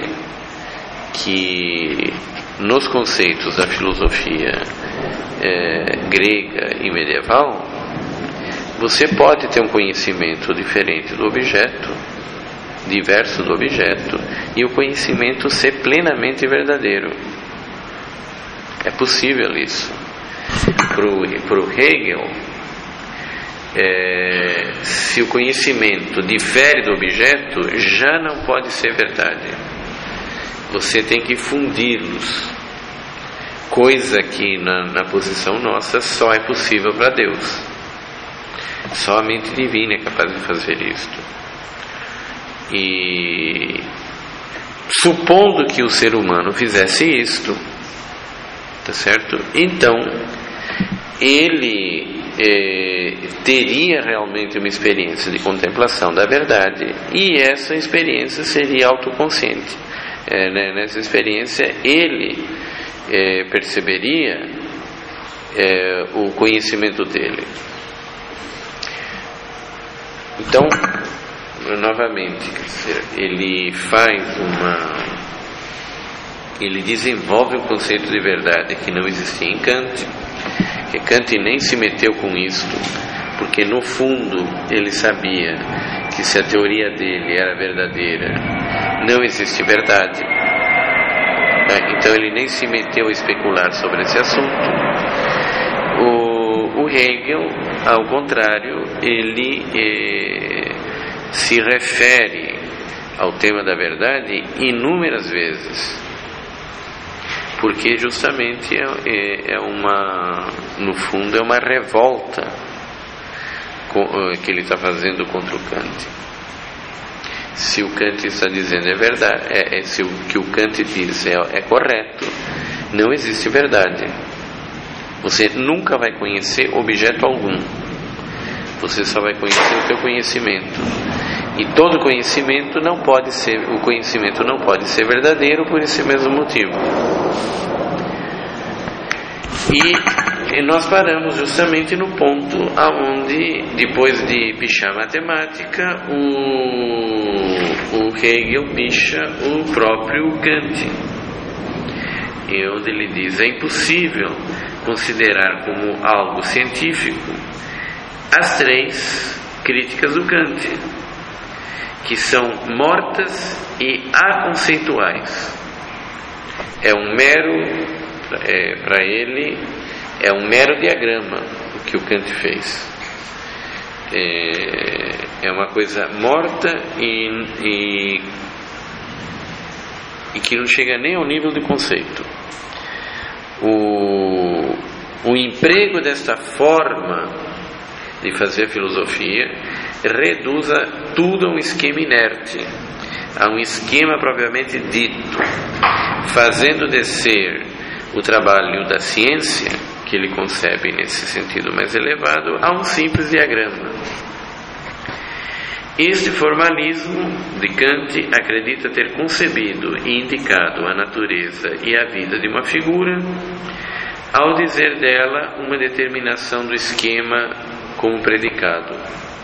que nos conceitos da filosofia é, grega e medieval, você pode ter um conhecimento diferente do objeto, diverso do objeto, e o conhecimento ser plenamente verdadeiro. É possível isso. Para o Hegel, é, se o conhecimento difere do objeto, já não pode ser verdade. Você tem que fundi-los, coisa que na, na posição nossa só é possível para Deus. Só a mente divina é capaz de fazer isto. E supondo que o ser humano fizesse isto, tá certo? Então ele é, teria realmente uma experiência de contemplação da verdade, e essa experiência seria autoconsciente. É, né, nessa experiência ele é, perceberia é, o conhecimento dele. Então, novamente, quer dizer, ele faz uma ele desenvolve um conceito de verdade que não existia em Kant, que Kant nem se meteu com isto, porque no fundo ele sabia que se a teoria dele era verdadeira, não existe verdade. Então ele nem se meteu a especular sobre esse assunto. O, o Hegel, ao contrário, ele eh, se refere ao tema da verdade inúmeras vezes, porque justamente é, é uma, no fundo, é uma revolta que ele está fazendo contra o Kant. Se o Kant está dizendo é verdade, é, é, se o que o Kant diz é, é correto, não existe verdade. Você nunca vai conhecer objeto algum. Você só vai conhecer o teu conhecimento. E todo conhecimento não pode ser, o conhecimento não pode ser verdadeiro por esse mesmo motivo. E, e nós paramos justamente no ponto aonde, depois de pichar a matemática, o, o Hegel picha o próprio Kant, e onde ele diz: é impossível considerar como algo científico as três críticas do Kant, que são mortas e aconceituais. É um mero, é, para ele, é um mero diagrama o que o Kant fez. É, é uma coisa morta e, e, e que não chega nem ao nível de conceito. O, o emprego desta forma de fazer filosofia reduza tudo a um esquema inerte, a um esquema propriamente dito, fazendo descer o trabalho da ciência, que ele concebe nesse sentido mais elevado, a um simples diagrama. Este formalismo de Kant acredita ter concebido e indicado a natureza e a vida de uma figura, ao dizer dela uma determinação do esquema como predicado.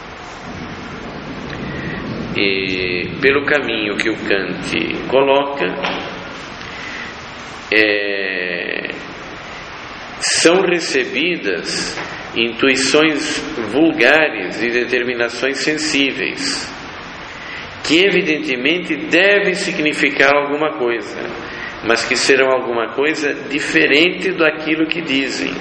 E pelo caminho que o Kant coloca, é, são recebidas intuições vulgares e determinações sensíveis, que evidentemente devem significar alguma coisa, mas que serão alguma coisa diferente daquilo que dizem.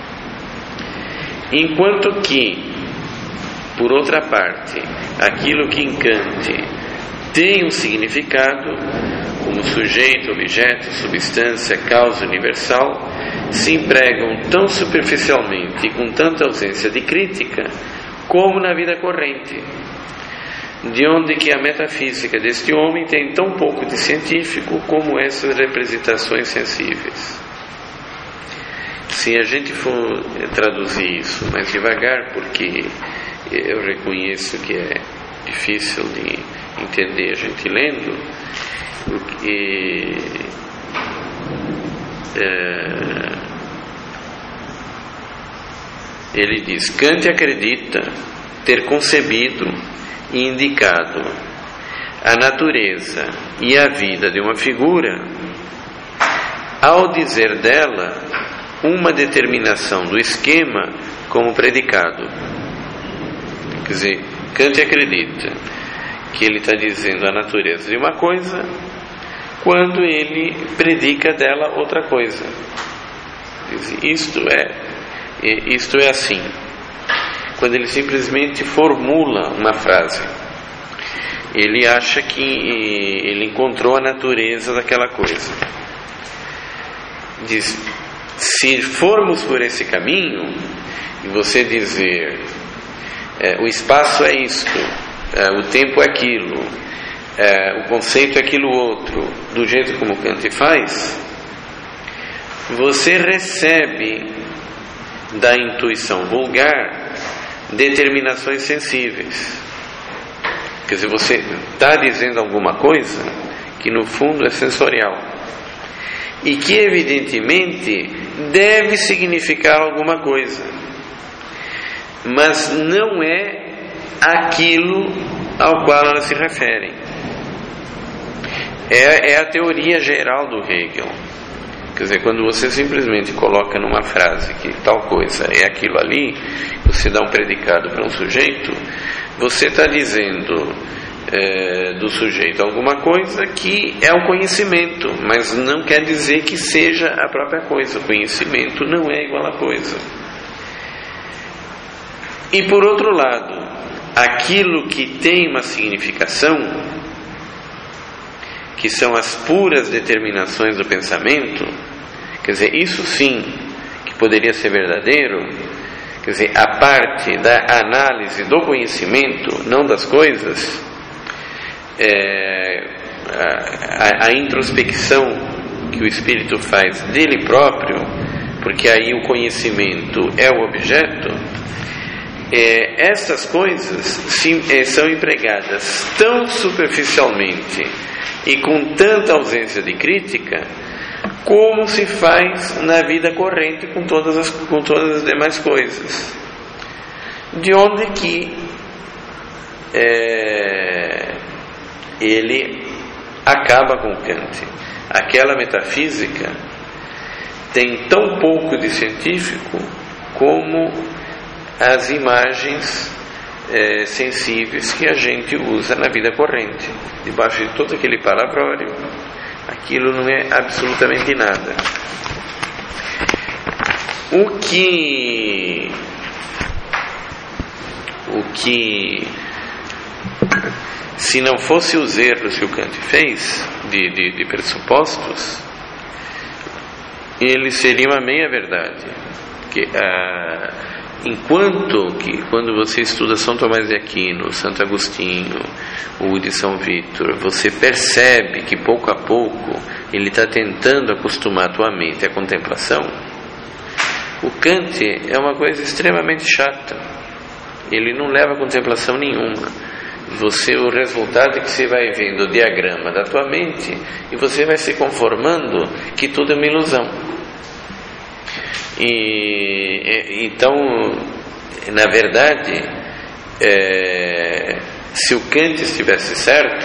Enquanto que, por outra parte, aquilo que em Kant tem um significado, como sujeito, objeto, substância, causa universal, se empregam tão superficialmente e com tanta ausência de crítica como na vida corrente, de onde que a metafísica deste homem tem tão pouco de científico como essas representações sensíveis. Se a gente for traduzir isso mais devagar, porque eu reconheço que é difícil de entender a gente lendo, porque é, ele diz: Kant acredita ter concebido e indicado a natureza e a vida de uma figura, ao dizer dela uma determinação do esquema como predicado. Quer dizer, Kant acredita que ele está dizendo a natureza de uma coisa quando ele predica dela outra coisa. Quer dizer, isto é, isto é assim. quando ele simplesmente formula uma frase. Ele acha que ele encontrou a natureza daquela coisa. Diz, se formos por esse caminho, e você dizer, é, o espaço é isto, é, o tempo é aquilo, é, o conceito é aquilo outro, do jeito como Kant faz, você recebe da intuição vulgar determinações sensíveis. Quer dizer, você está dizendo alguma coisa que no fundo é sensorial e que evidentemente deve significar alguma coisa, mas não é aquilo ao qual elas se referem. É, é a teoria geral do Hegel. Quer dizer, quando você simplesmente coloca numa frase que tal coisa é aquilo ali, você dá um predicado para um sujeito, você está dizendo é, do sujeito alguma coisa que é o conhecimento, mas não quer dizer que seja a própria coisa. O conhecimento não é igual a coisa. E por outro lado, aquilo que tem uma significação, que são as puras determinações do pensamento, quer dizer, isso sim que poderia ser verdadeiro, quer dizer, a parte da análise do conhecimento, não das coisas, é, a, a introspecção que o espírito faz dele próprio, porque aí o conhecimento é o objeto, é, essas coisas sim, é, são empregadas tão superficialmente e com tanta ausência de crítica, como se faz na vida corrente com todas as, com todas as demais coisas. De onde que é, ele acaba com Kant. Aquela metafísica tem tão pouco de científico como as imagens É, sensíveis que a gente usa na vida corrente. Debaixo de todo aquele palavrório, aquilo não é absolutamente nada. O que o que se não fosse os erros que o Kant fez de, de, de pressupostos, ele seria uma meia verdade. Que a Enquanto que, quando você estuda São Tomás de Aquino, Santo Agostinho, o de São Vítor, você percebe que pouco a pouco ele está tentando acostumar a tua mente à contemplação. O Kant é uma coisa extremamente chata. Ele não leva a contemplação nenhuma. Você, o resultado é que você vai vendo o diagrama da tua mente e você vai se conformando que tudo é uma ilusão. E, então, na verdade, é, se o Kant estivesse certo,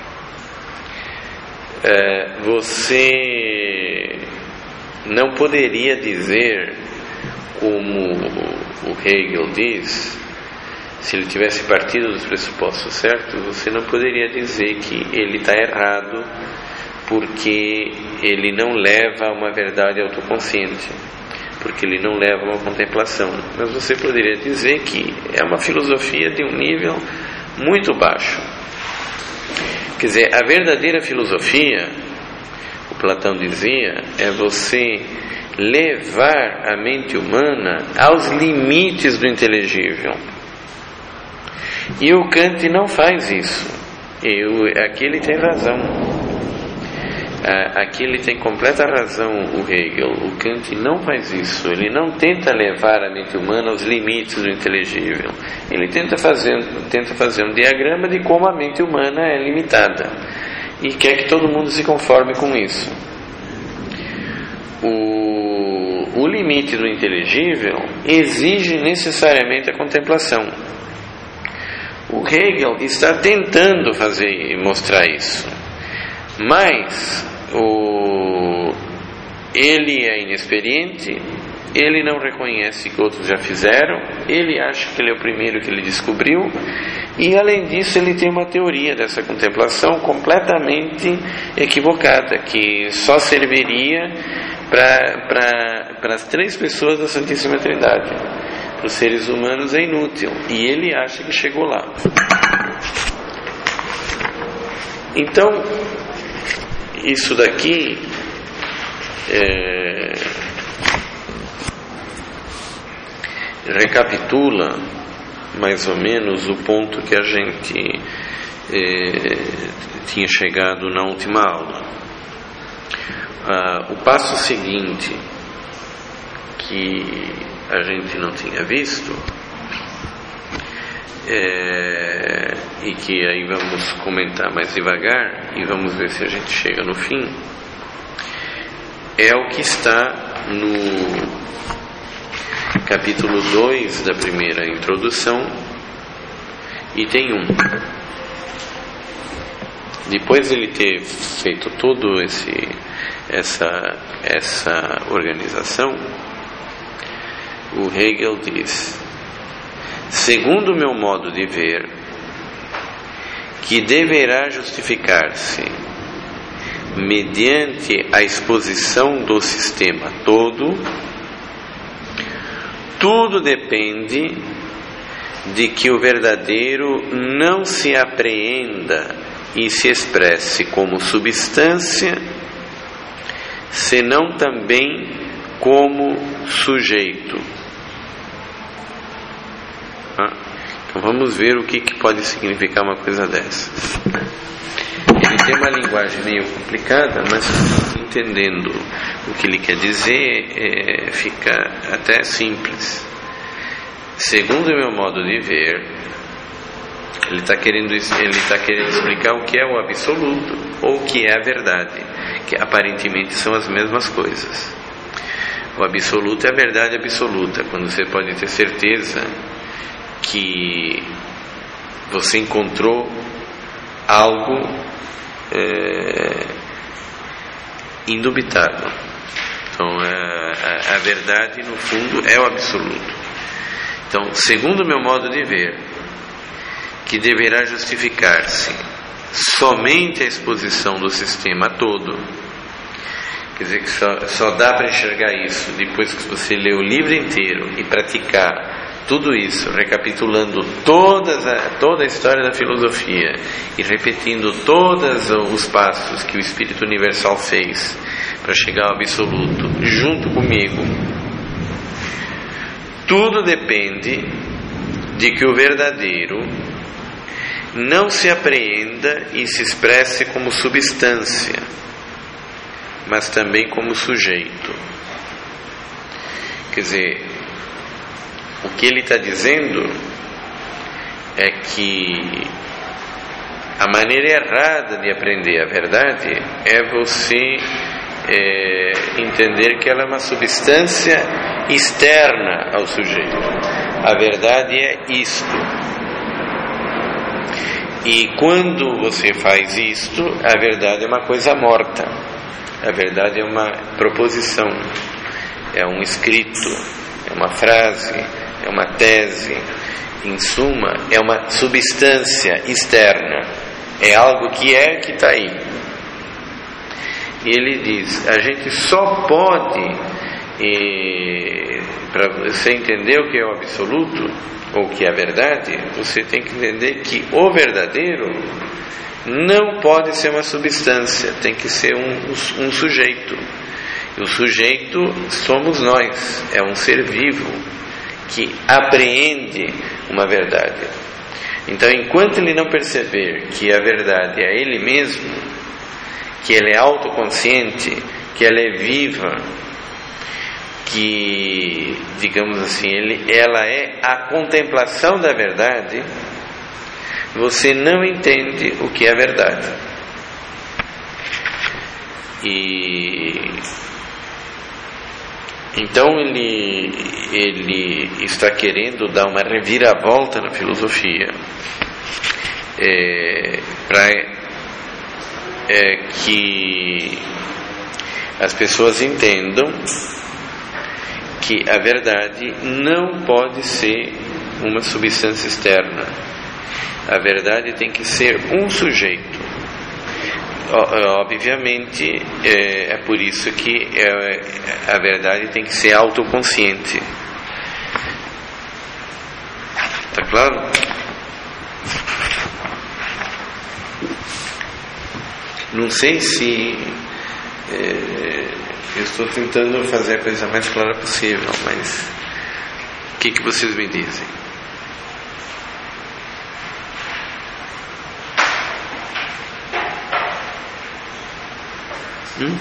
é, você não poderia dizer, como o Hegel diz, se ele tivesse partido dos pressupostos certos, você não poderia dizer que ele está errado porque ele não leva a uma verdade autoconsciente, porque ele não leva a uma contemplação. Mas você poderia dizer que é uma filosofia de um nível muito baixo. Quer dizer, a verdadeira filosofia, o Platão dizia, é você levar a mente humana aos limites do inteligível. E o Kant não faz isso. E o, aqui ele tem razão. Aqui ele tem completa razão, o Hegel. O Kant não faz isso. Ele não tenta levar a mente humana aos limites do inteligível. Ele tenta fazer, tenta fazer um diagrama de como a mente humana é limitada e quer que todo mundo se conforme com isso. O, o limite do inteligível exige necessariamente a contemplação. O Hegel está tentando fazer e mostrar isso, mas o, ele é inexperiente, ele não reconhece que outros já fizeram, ele acha que ele é o primeiro que ele descobriu, e além disso ele tem uma teoria dessa contemplação completamente equivocada, que só serviria para as três pessoas da Santíssima Trindade. para os seres humanos é inútil, e ele acha que chegou lá. Então, isso daqui é, recapitula mais ou menos o ponto que a gente é, tinha chegado na última aula. Ah, o passo seguinte, que a gente não tinha visto, é, e que aí vamos comentar mais devagar e vamos ver se a gente chega no fim, é o que está no capítulo dois da primeira introdução, item um. Depois de ele ter feito todo esse essa essa organização, o Hegel diz: segundo o meu modo de ver, que deverá justificar-se mediante a exposição do sistema todo, tudo depende de que o verdadeiro não se apreenda e se expresse como substância, senão também como sujeito. Ah, então vamos ver o que, que pode significar uma coisa dessas. Ele tem uma linguagem meio complicada, mas entendendo o que ele quer dizer, é, fica até simples. Segundo o meu modo de ver, ele está querendo, ele está querendo explicar o que é o absoluto ou o que é a verdade, que aparentemente são as mesmas coisas. O absoluto é a verdade absoluta, quando você pode ter certeza que você encontrou algo é, indubitável. Então a, a, a verdade no fundo é o absoluto. Então, segundo o meu modo de ver, que deverá justificar-se somente a exposição do sistema todo, quer dizer que só, só dá para enxergar isso depois que você lê o livro inteiro e praticar tudo isso, recapitulando todas a, toda a história da filosofia e repetindo todos os passos que o Espírito Universal fez para chegar ao absoluto junto comigo. Tudo depende de que o verdadeiro não se apreenda e se expresse como substância, mas também como sujeito. Quer dizer, o que ele está dizendo é que a maneira errada de aprender a verdade é você é, entender que ela é uma substância externa ao sujeito. A verdade é isto. E quando você faz isto, a verdade é uma coisa morta. A verdade é uma proposição, é um escrito, é uma frase, é uma tese. Em suma, é uma substância externa, é algo que é, que está aí. E ele diz, a gente só pode, para você entender o que é o absoluto, ou o que é a verdade, você tem que entender que o verdadeiro não pode ser uma substância, tem que ser um, um sujeito. E o sujeito somos nós, é um ser vivo que apreende uma verdade. Então, enquanto ele não perceber que a verdade é ele mesmo, que ele é autoconsciente, que ela é viva, que, digamos assim, ele, ela é a contemplação da verdade, você não entende o que é a verdade. E então ele, ele está querendo dar uma reviravolta na filosofia é, para é, que as pessoas entendam que a verdade não pode ser uma substância externa. A verdade tem que ser um sujeito. Obviamente, é, é por isso que é, a verdade tem que ser autoconsciente. Está claro? Não sei se é, eu estou tentando fazer a coisa mais clara possível, mas o que, que vocês me dizem? Hum?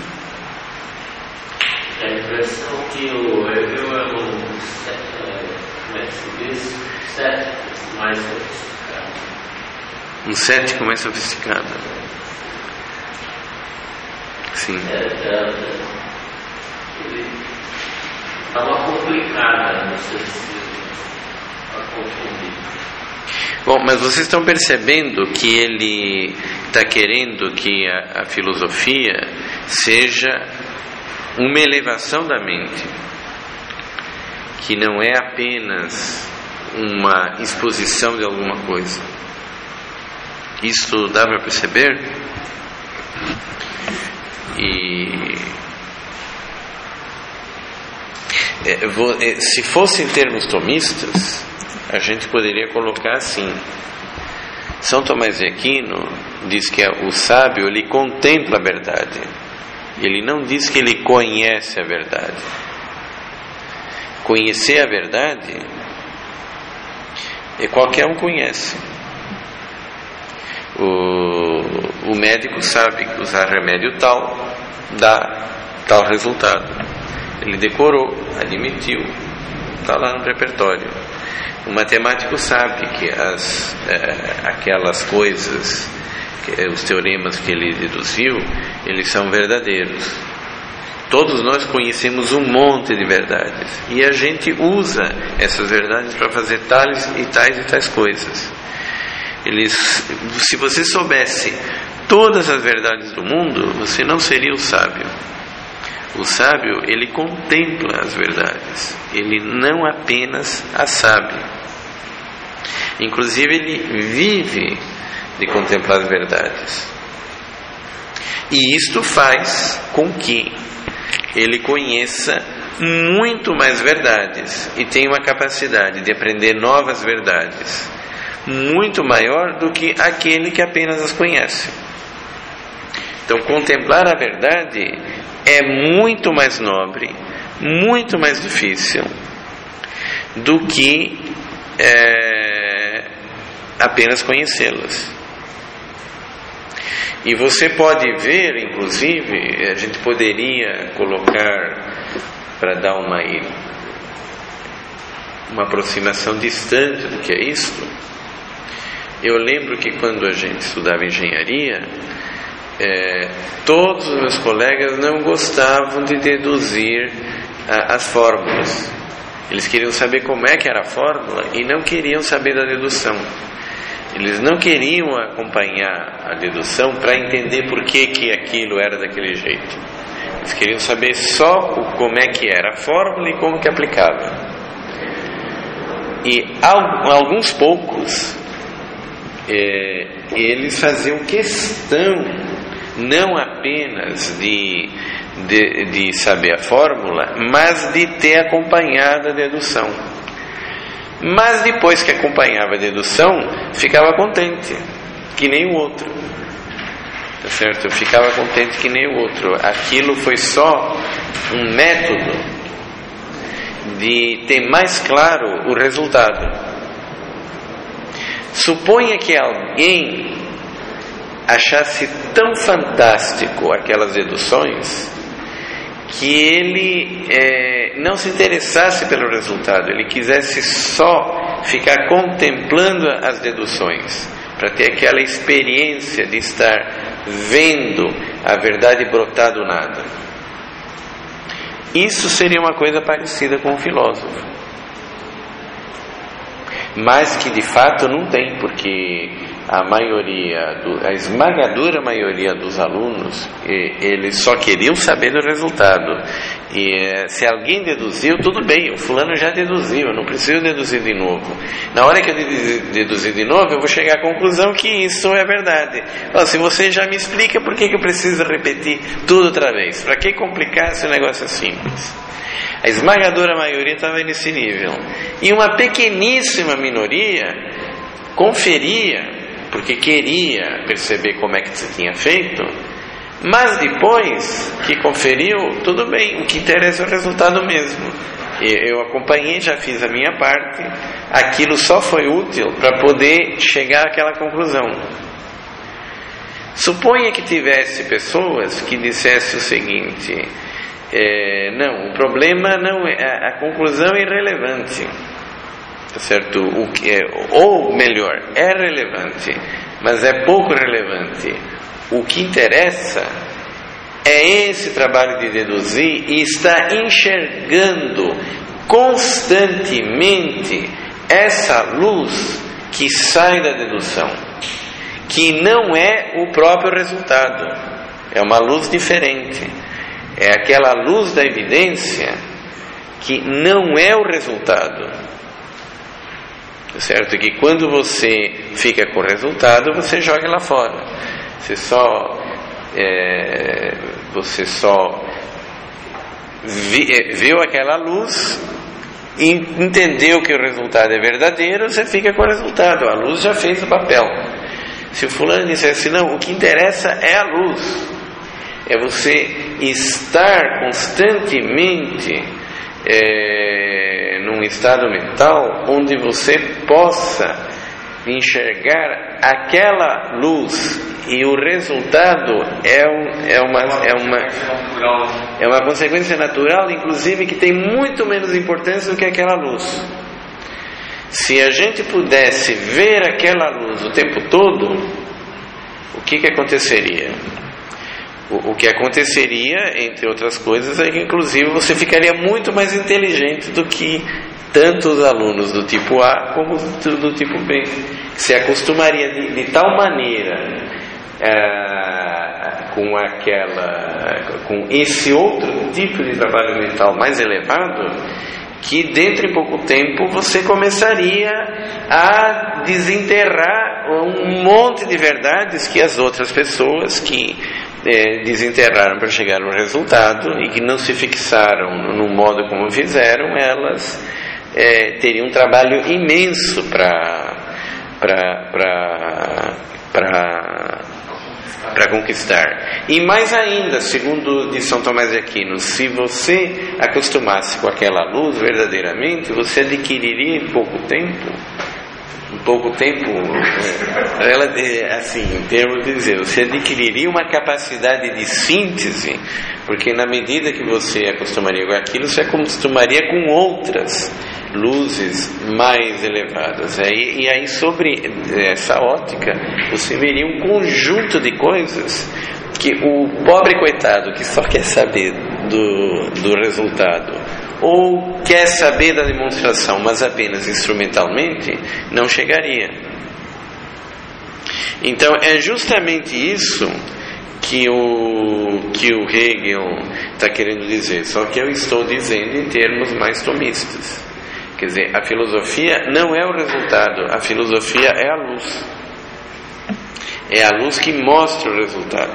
A impressão que o eu é um, como é que se diz? Cético mais sofisticado. Um cético mais sofisticado. Sim. É, é, ele estava complicada, não sei se está confundido. Bom, mas vocês estão percebendo que ele está querendo que a, a filosofia seja uma elevação da mente, que não é apenas uma exposição de alguma coisa. Isso dá para perceber? E é, vou, é, se fosse em termos tomistas, a gente poderia colocar assim: São Tomás de Aquino diz que o sábio ele contempla a verdade, ele não diz que ele conhece a verdade. Conhecer a verdade é qualquer um conhece. O, o médico sabe que usar remédio tal dá tal resultado. Ele decorou, admitiu, está lá no repertório. O matemático sabe que as, é, aquelas coisas, que, os teoremas que ele deduziu, eles são verdadeiros. Todos nós conhecemos um monte de verdades e a gente usa essas verdades para fazer tais e tais e tais coisas. Eles, se você soubesse todas as verdades do mundo, você não seria o sábio. O sábio, ele contempla as verdades, ele não apenas as sabe. Inclusive, ele vive de contemplar as verdades. E isto faz com que ele conheça muito mais verdades e tenha uma capacidade de aprender novas verdades muito maior do que aquele que apenas as conhece. Então, contemplar a verdade é muito mais nobre, muito mais difícil do que é, apenas conhecê-las. E você pode ver, inclusive, a gente poderia colocar, para dar uma, uma aproximação distante do que é isto. Eu lembro que quando a gente estudava engenharia, é, todos os meus colegas não gostavam de deduzir a, as fórmulas. Eles queriam saber como é que era a fórmula e não queriam saber da dedução. Eles não queriam acompanhar a dedução para entender por que, que aquilo era daquele jeito. Eles queriam saber só o, como é que era a fórmula e como que aplicava. E alguns poucos, é, eles faziam questão não apenas de, de, de saber a fórmula, mas de ter acompanhado a dedução. Mas depois que acompanhava a dedução, ficava contente, que nem o outro. Tá certo? Ficava contente que nem o outro. Aquilo foi só um método de ter mais claro o resultado. Suponha que alguém achasse tão fantástico aquelas deduções que ele é, não se interessasse pelo resultado, ele quisesse só ficar contemplando as deduções, para ter aquela experiência de estar vendo a verdade brotar do nada. Isso seria uma coisa parecida com o filósofo, mas que de fato não tem, porque a maioria, do, a esmagadora maioria dos alunos, eles só queriam saber do resultado. E se alguém deduziu, tudo bem, o fulano já deduziu, eu não preciso deduzir de novo. Na hora que eu deduzir de novo, eu vou chegar à conclusão que isso é verdade. Então, se você já me explica, por que, que eu preciso repetir tudo outra vez? Para que complicar se o negócio é simples? A esmagadora maioria estava nesse nível. E uma pequeníssima minoria conferia, porque queria perceber como é que se tinha feito, mas depois que conferiu, tudo bem, o que interessa é o resultado mesmo. Eu acompanhei, já fiz a minha parte, aquilo só foi útil para poder chegar àquela conclusão. Suponha que tivesse pessoas que dissessem o seguinte: é, não, o problema não é, a, a conclusão é irrelevante, tá certo? O que é, ou melhor, é relevante, mas é pouco relevante. O que interessa é esse trabalho de deduzir e estar enxergando constantemente essa luz que sai da dedução, que não é o próprio resultado, é uma luz diferente, é aquela luz da evidência que não é o resultado, certo? Que quando você fica com o resultado, você joga lá fora, você só é, você só vi, viu aquela luz, entendeu que o resultado é verdadeiro, você fica com o resultado, a luz já fez o papel. Se o fulano dissesse, não, o que interessa é a luz, é você estar constantemente é, num estado mental onde você possa enxergar aquela luz, e o resultado é, um, é, uma, é, uma, é uma consequência natural, inclusive que tem muito menos importância do que aquela luz. Se a gente pudesse ver aquela luz o tempo todo, o que, que aconteceria? O, o que aconteceria, entre outras coisas, é que inclusive você ficaria muito mais inteligente do que tanto os alunos do tipo A como do, do tipo B. Se acostumaria de, de tal maneira é, com aquela, com esse outro tipo de trabalho mental mais elevado, que dentro de pouco tempo você começaria a desenterrar um monte de verdades que as outras pessoas que é, desenterraram para chegar no resultado e que não se fixaram no modo como fizeram, elas é, teriam um trabalho imenso para para para para conquistar. E mais ainda, segundo de São Tomás de Aquino, se você acostumasse com aquela luz verdadeiramente, você adquiriria em pouco tempo, em pouco tempo, ela, assim, em termos de dizer, você adquiriria uma capacidade de síntese, porque na medida que você acostumaria com aquilo, você acostumaria com outras luzes mais elevadas. E, e aí, sobre essa ótica, você veria um conjunto de coisas que o pobre coitado que só quer saber do, do resultado, ou quer saber da demonstração, mas apenas instrumentalmente, não chegaria. Então é justamente isso que o, que o Hegel está querendo dizer, só que eu estou dizendo em termos mais tomistas. Quer dizer, a filosofia não é o resultado, a filosofia é a luz. É a luz que mostra o resultado.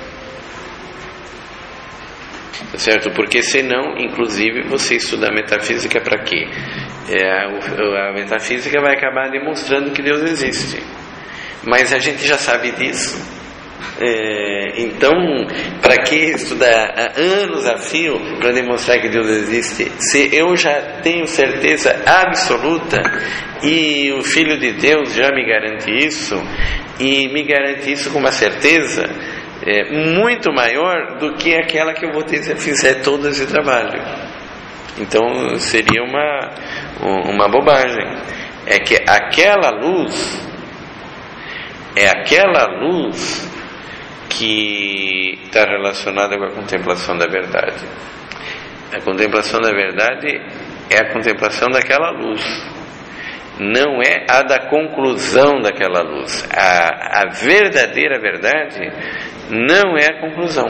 Tá certo? Porque senão, inclusive, você estudar metafísica para quê? É, a, a metafísica vai acabar demonstrando que Deus existe. Mas a gente já sabe disso. É, então, para que estudar há anos a fio para demonstrar que Deus existe, se eu já tenho certeza absoluta e o Filho de Deus já me garante isso, e me garante isso com uma certeza é, muito maior do que aquela que eu vou ter se eu fizer todo esse trabalho. Então seria uma, uma bobagem. É que aquela luz é aquela luz que está relacionada com a contemplação da verdade. A contemplação da verdade é a contemplação daquela luz, não é a da conclusão daquela luz. A, a verdadeira verdade não é a conclusão,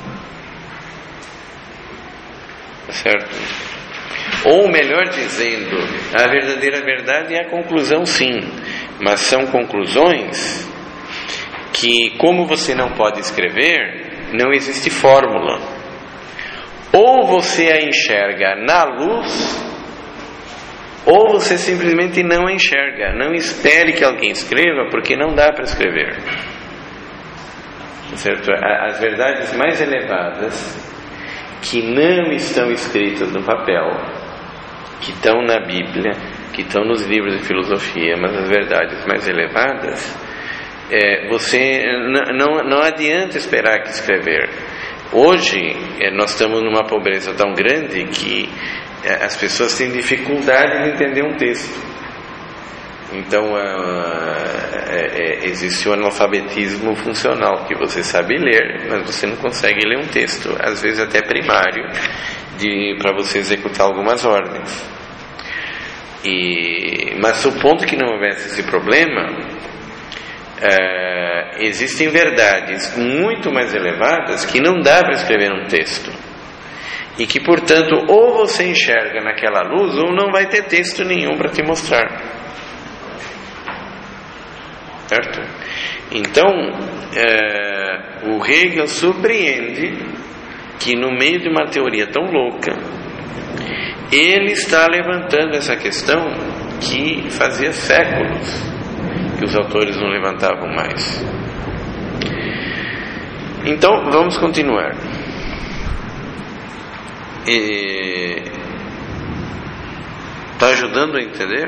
certo? Ou melhor dizendo, a verdadeira verdade é a conclusão, sim, mas são conclusões que, como você não pode escrever, não existe fórmula. Ou você a enxerga na luz, ou você simplesmente não a enxerga. Não espere que alguém escreva, porque não dá para escrever. Certo? As verdades mais elevadas, que não estão escritas no papel, que estão na Bíblia, que estão nos livros de filosofia, mas as verdades mais elevadas, é, você não, não, não adianta esperar que escrever. Hoje é, nós estamos numa pobreza tão grande que é, as pessoas têm dificuldade de entender um texto. Então uh, é, é, existe o analfabetismo funcional, que você sabe ler, mas você não consegue ler um texto, às vezes até primário, para você executar algumas ordens. E, mas supondo que não houvesse esse problema, uh, existem verdades muito mais elevadas que não dá para escrever um texto, e que, portanto, ou você enxerga naquela luz, ou não vai ter texto nenhum para te mostrar. Certo? Então, é, o Hegel surpreende que no meio de uma teoria tão louca, ele está levantando essa questão que fazia séculos que os autores não levantavam mais. Então, vamos continuar. Está ajudando a entender?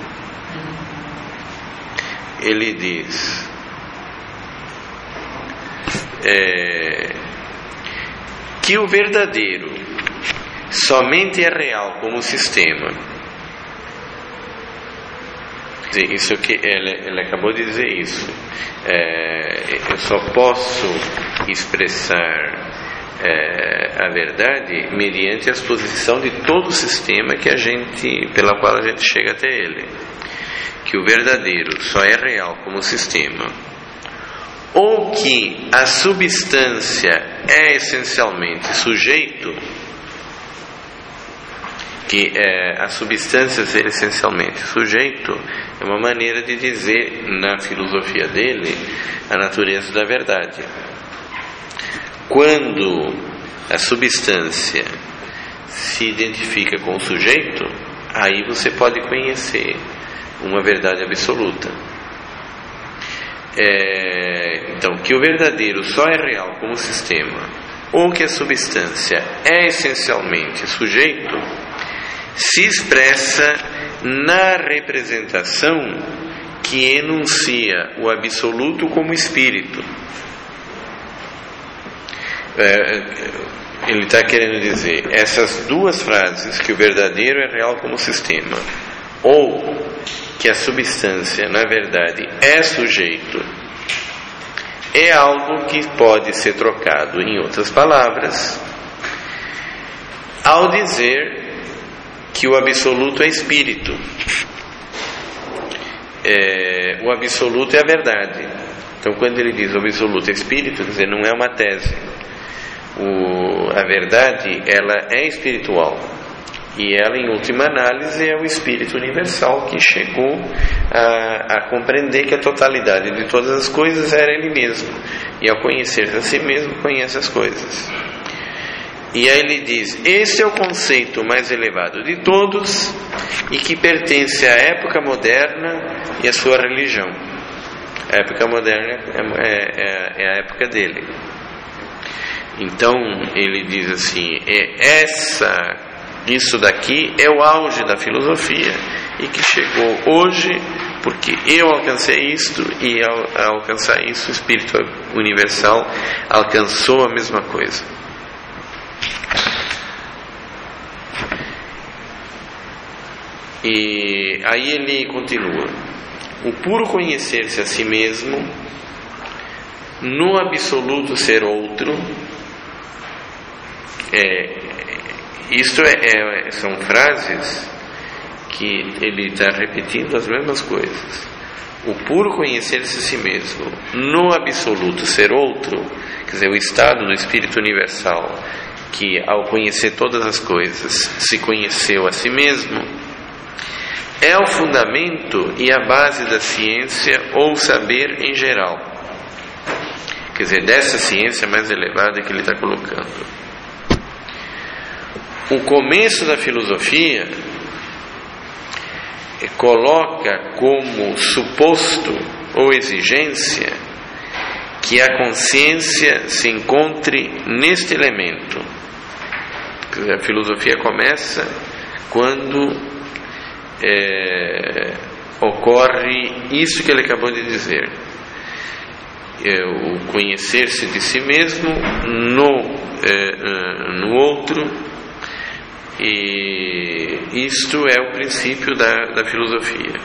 Ele diz é, que o verdadeiro somente é real como sistema. Isso que ele, ele acabou de dizer isso. É, eu só posso expressar é, a verdade mediante a exposição de todo o sistema que a gente, pela qual a gente chega até ele. Que o verdadeiro só é real como sistema, ou que a substância é essencialmente sujeito, que é, a substância ser essencialmente sujeito é uma maneira de dizer, na filosofia dele, a natureza da verdade. Quando a substância se identifica com o sujeito, aí você pode conhecer uma verdade absoluta. É, então, que o verdadeiro só é real como sistema, ou que a substância é essencialmente sujeito, se expressa na representação que enuncia o absoluto como espírito. É, ele está querendo dizer essas duas frases, que o verdadeiro é real como sistema, ou que a substância, na verdade, é sujeito, é algo que pode ser trocado em outras palavras, ao dizer que o absoluto é espírito. É, o absoluto é a verdade. Então, quando ele diz o absoluto é espírito, quer dizer, não é uma tese. O, a verdade, ela é espiritual. E ela, em última análise, é o Espírito universal que chegou a, a compreender que a totalidade de todas as coisas era Ele mesmo. E ao conhecer-se a si mesmo, conhece as coisas. E aí ele diz, esse é o conceito mais elevado de todos e que pertence à época moderna e à sua religião. A época moderna é, é, é a época dele. Então, ele diz assim, é essa... Isso daqui é o auge da filosofia e que chegou hoje porque eu alcancei isto e ao alcançar isso o Espírito Universal alcançou a mesma coisa. E aí ele continua: o puro conhecer-se a si mesmo, no absoluto ser outro, é, isto é, é, são frases que ele está repetindo as mesmas coisas. O puro conhecer-se a si mesmo, no absoluto ser outro, quer dizer, o estado do Espírito Universal, que ao conhecer todas as coisas se conheceu a si mesmo, é o fundamento e a base da ciência ou saber em geral. Quer dizer, dessa ciência mais elevada que ele está colocando. o começo da filosofia coloca como suposto ou exigência que a consciência se encontre neste elemento. A filosofia começa quando é, ocorre isso que ele acabou de dizer, é, o conhecer-se de si mesmo no, é, no outro, e isto é o princípio da, da filosofia.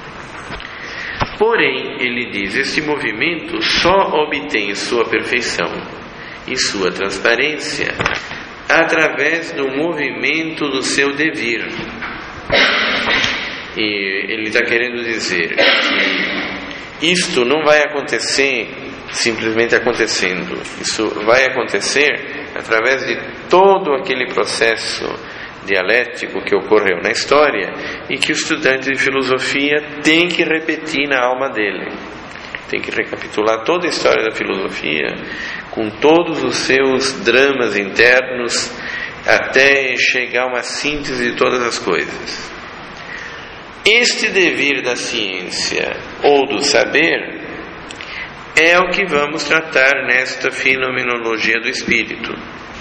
Porém, ele diz, este movimento só obtém sua perfeição e sua transparência através do movimento do seu devir. E ele está querendo dizer que isto não vai acontecer simplesmente acontecendo. Isso vai acontecer através de todo aquele processo dialético que ocorreu na história e que o estudante de filosofia tem que repetir na alma dele. Tem que recapitular toda a história da filosofia com todos os seus dramas internos até chegar a uma síntese de todas as coisas. Este devir da ciência ou do saber é o que vamos tratar nesta fenomenologia do espírito.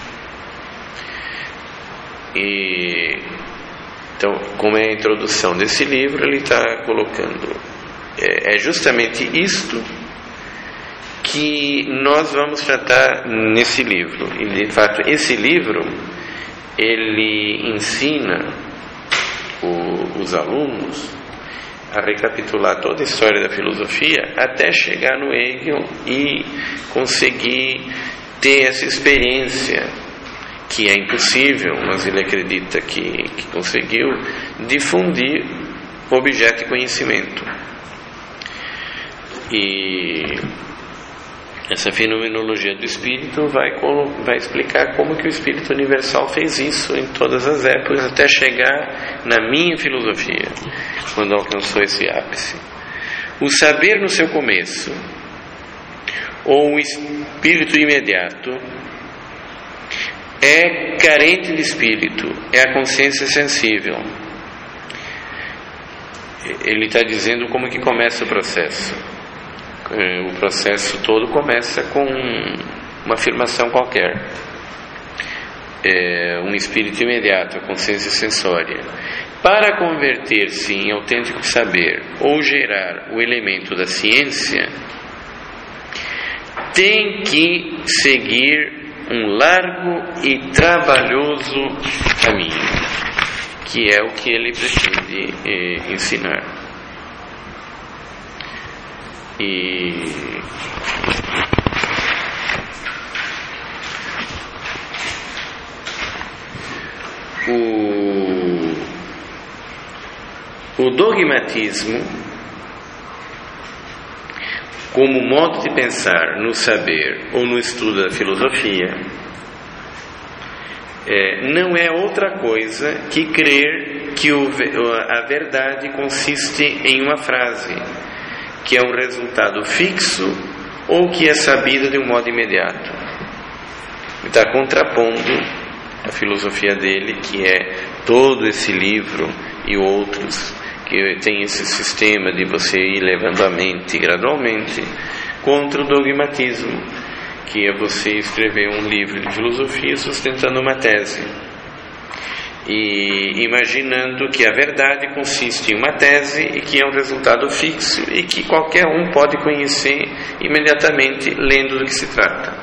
E então, como é a introdução desse livro, ele está colocando é, é justamente isto que nós vamos tratar nesse livro. E de fato, esse livro ele ensina o, os alunos a recapitular toda a história da filosofia até chegar no Hegel e conseguir ter essa experiência, que é impossível, mas ele acredita que, que conseguiu difundir o objeto de conhecimento. E essa fenomenologia do espírito vai, vai explicar como que o espírito universal fez isso em todas as épocas até chegar na minha filosofia, quando alcançou esse ápice. O saber no seu começo, ou o espírito imediato, é carente de espírito, é a consciência sensível. Ele está dizendo como que começa o processo. O processo todo começa com uma afirmação qualquer. É um espírito imediato, a consciência sensória. Para converter-se em autêntico saber ou gerar o elemento da ciência, tem que seguir um largo e trabalhoso caminho, que é o que ele pretende eh, ensinar. E o, o dogmatismo, como modo de pensar no saber ou no estudo da filosofia, é, não é outra coisa que crer que o, a verdade consiste em uma frase, que é um resultado fixo ou que é sabida de um modo imediato. Está contrapondo a filosofia dele, que é todo esse livro e outros, que tem esse sistema de você ir levando a mente gradualmente, contra o dogmatismo, que é você escrever um livro de filosofia sustentando uma tese e imaginando que a verdade consiste em uma tese e que é um resultado fixo e que qualquer um pode conhecer imediatamente lendo do que se trata.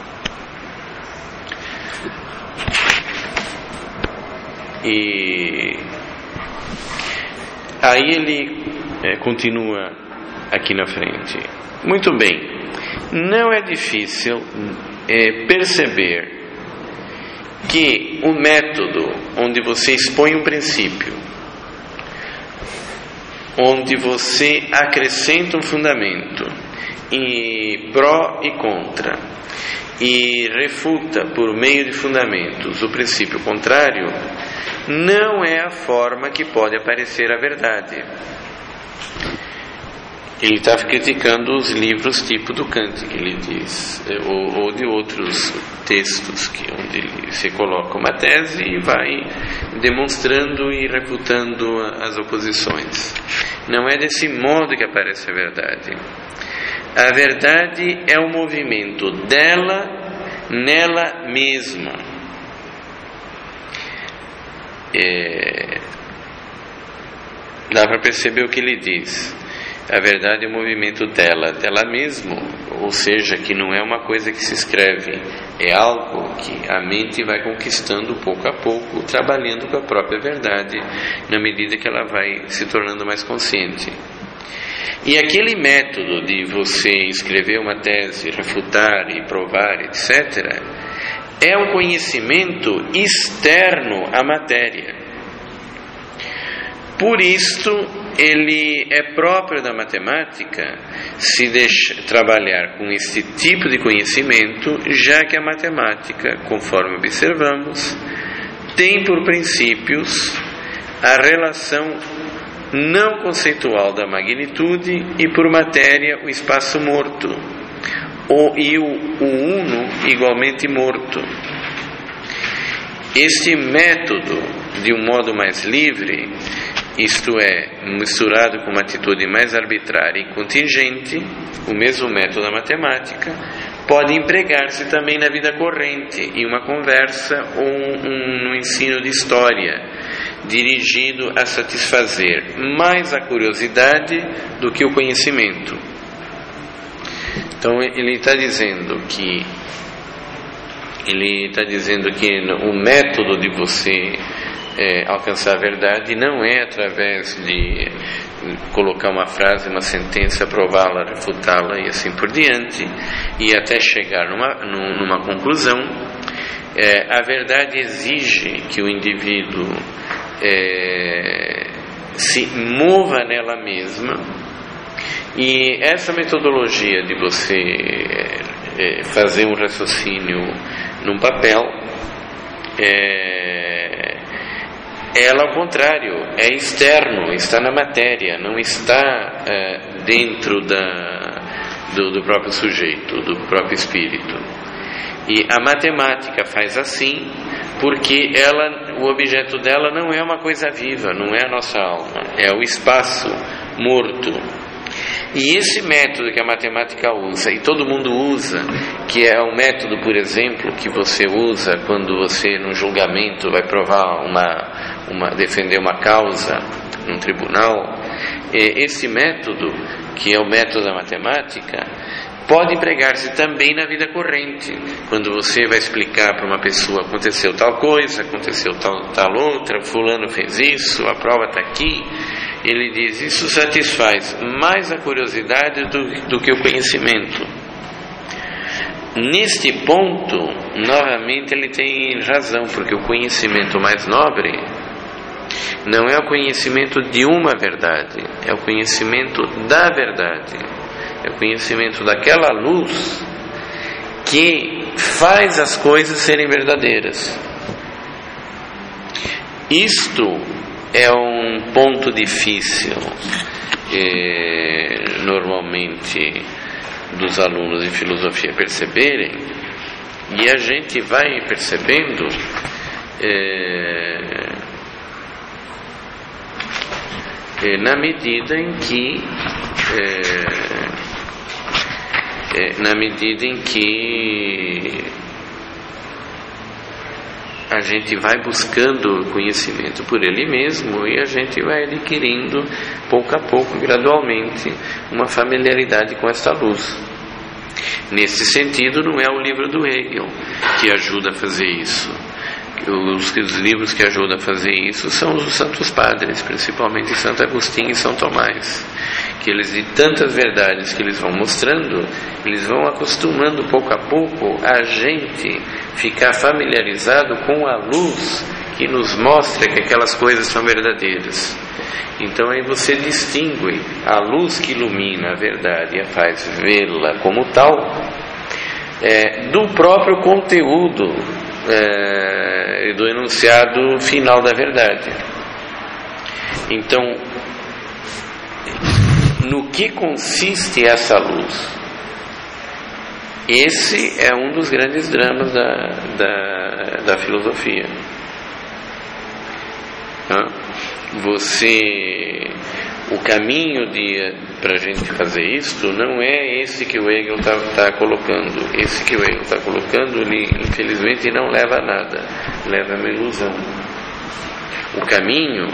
E aí ele é, continua aqui na frente. Muito bem, não é difícil é, perceber que o método onde você expõe um princípio, onde você acrescenta um fundamento, e pró e contra, e refuta por meio de fundamentos o princípio contrário, não é a forma que pode aparecer a verdade. ele está criticando os livros tipo do Kant, que ele diz, ou, ou de outros textos que, onde ele se coloca uma tese e vai demonstrando e refutando as oposições. Não é desse modo que aparece a verdade. A verdade é o movimento dela nela mesma. É, dá para perceber o que ele diz. A verdade é o movimento dela, dela mesma, ou seja, que não é uma coisa que se escreve, é algo que a mente vai conquistando pouco a pouco, trabalhando com a própria verdade, na medida que ela vai se tornando mais consciente. E aquele método de você escrever uma tese, refutar e provar, etcétera, é um conhecimento externo à matéria. Por isto, ele é próprio da matemática se deixa trabalhar com este tipo de conhecimento, já que a matemática, conforme observamos, tem por princípios a relação não conceitual da magnitude e por matéria o espaço morto, ou, e o, o uno igualmente morto. Este método, de um modo mais livre, isto é, misturado com uma atitude mais arbitrária e contingente, o mesmo método da matemática, pode empregar-se também na vida corrente, em uma conversa ou um, um ensino de história, dirigido a satisfazer mais a curiosidade do que o conhecimento. Então ele está dizendo que ele está dizendo que o método de você É, alcançar a verdade não é através de colocar uma frase, uma sentença, prová-la, refutá-la e assim por diante, e até chegar numa, numa conclusão. É, a verdade exige que o indivíduo é, se mova nela mesma, e essa metodologia de você é, fazer um raciocínio num papel é ela, ao contrário, é externo, está na matéria, não está é, dentro da, do, do próprio sujeito, do próprio espírito. E a matemática faz assim porque ela, o objeto dela não é uma coisa viva, não é a nossa alma, é o espaço morto. E esse método que a matemática usa, e todo mundo usa, que é um método, por exemplo, que você usa quando você, num julgamento, vai provar uma, uma defender uma causa num tribunal, esse método, que é o método da matemática, pode empregar-se também na vida corrente. Quando você vai explicar para uma pessoa, aconteceu tal coisa, aconteceu tal, tal outra, fulano fez isso, a prova está aqui, ele diz, isso satisfaz mais a curiosidade do, do que o conhecimento. Neste ponto, novamente ele tem razão, porque o conhecimento mais nobre não é o conhecimento de uma verdade, é o conhecimento da verdade, é o conhecimento daquela luz que faz as coisas serem verdadeiras. Isto é um ponto difícil, eh, normalmente, dos alunos de filosofia perceberem, e a gente vai percebendo eh, eh, na medida em que eh, eh, na medida em que a gente vai buscando conhecimento por ele mesmo e a gente vai adquirindo pouco a pouco, gradualmente, uma familiaridade com esta luz. Nesse sentido, não é o livro do Hegel que ajuda a fazer isso. Os, os livros que ajudam a fazer isso são os Santos Padres, principalmente Santo Agostinho e São Tomás, que eles, de tantas verdades que eles vão mostrando, eles vão acostumando pouco a pouco a gente ficar familiarizado com a luz que nos mostra que aquelas coisas são verdadeiras. Então aí você distingue a luz que ilumina a verdade e a faz vê-la como tal, é, do próprio conteúdo é, do enunciado final da verdade. Então, no que consiste essa luz? Esse é um dos grandes dramas da, da, da filosofia. Você, o caminho para a gente fazer isto não é esse que o Hegel está tá colocando. Esse que o Hegel está colocando, ele infelizmente não leva a nada, leva a uma ilusão. O caminho,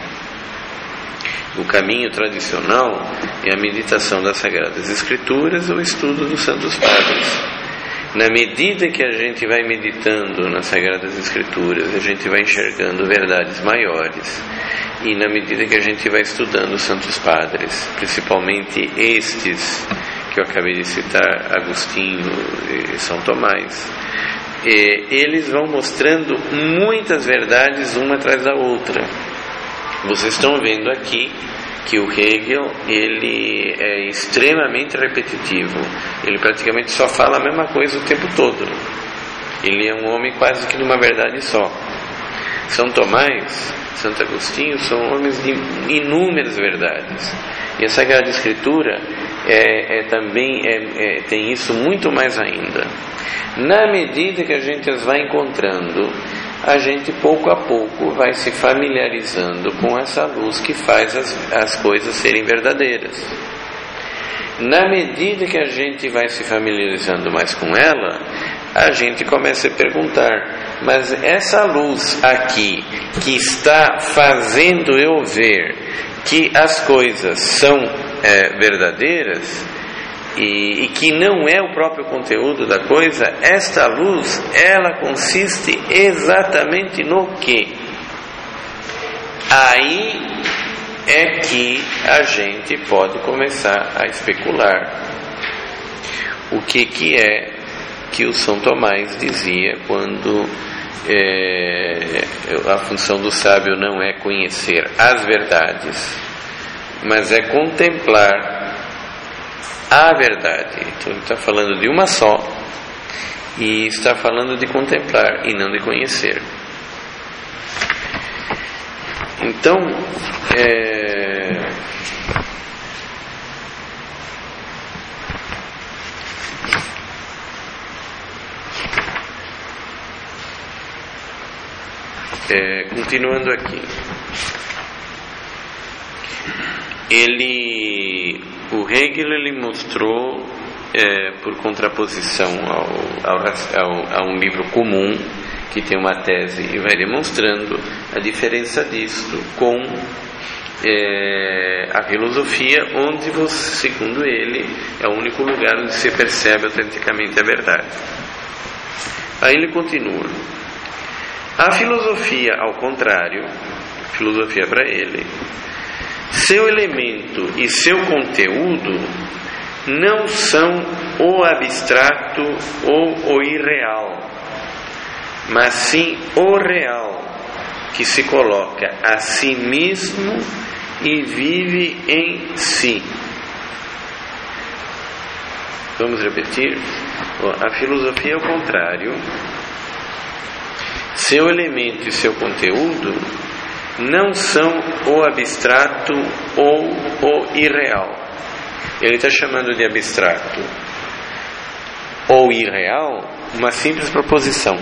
o caminho tradicional é a meditação das Sagradas Escrituras ou o estudo dos Santos Padres. Na medida que a gente vai meditando nas Sagradas Escrituras, a gente vai enxergando verdades maiores. E na medida que a gente vai estudando os Santos Padres, principalmente estes que eu acabei de citar, Agostinho e São Tomás, eles vão mostrando muitas verdades uma atrás da outra. Vocês estão vendo aqui que o Hegel, ele é extremamente repetitivo. Ele praticamente só fala a mesma coisa o tempo todo. Ele é um homem quase que de uma verdade só. São Tomás, Santo Agostinho são homens de inúmeras verdades. E a Sagrada Escritura é, é também é, é, tem isso muito mais ainda. Na medida que a gente as vai encontrando, a gente pouco a pouco vai se familiarizando com essa luz que faz as, as coisas serem verdadeiras. Na medida que a gente vai se familiarizando mais com ela, a gente começa a perguntar: mas essa luz aqui que está fazendo eu ver que as coisas são é, verdadeiras e, e que não é o próprio conteúdo da coisa, esta luz, ela consiste exatamente no quê? Aí é que a gente pode começar a especular o que que é que o São Tomás dizia quando é, a função do sábio não é conhecer as verdades, mas é contemplar a verdade. Então ele está falando de uma só e está falando de contemplar e não de conhecer. Então é, é, continuando aqui, ele, o Hegel, ele mostrou é, por contraposição ao, ao, ao, a um livro comum que tem uma tese e vai demonstrando a diferença disto com é, a filosofia, onde você, segundo ele, é o único lugar onde se percebe autenticamente a verdade. Aí ele continua: a filosofia, ao contrário, filosofia para ele, seu elemento e seu conteúdo não são o abstrato ou o irreal, mas sim o real, que se coloca a si mesmo e vive em si. Vamos repetir? A filosofia é o contrário. Seu elemento e seu conteúdo não são o abstrato ou o irreal. Ele está chamando de abstrato ou irreal uma simples proposição,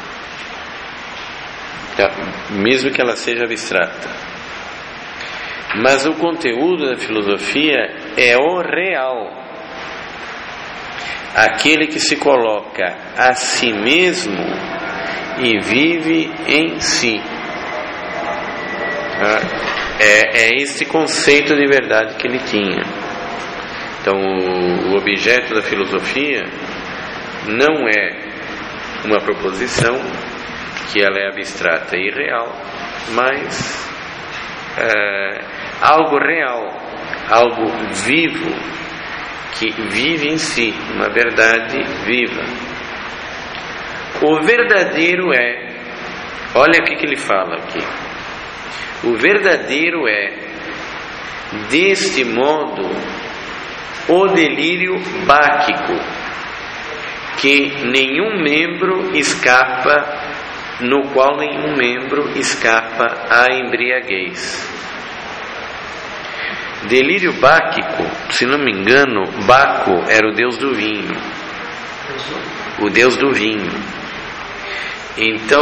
mesmo que ela seja abstrata. Mas o conteúdo da filosofia é o real, aquele que se coloca a si mesmo e vive em si. É, é esse conceito de verdade que ele tinha. Então, o, o objeto da filosofia não é uma proposição, que ela é abstrata e irreal, mas é, algo real, algo vivo, que vive em si, uma verdade viva. O verdadeiro é, olha o que, que ele fala aqui, o verdadeiro é, deste modo, o delírio báquico, que nenhum membro escapa, no qual nenhum membro escapa à embriaguez. Delírio báquico, se não me engano, Baco era o deus do vinho. O deus do vinho. Então,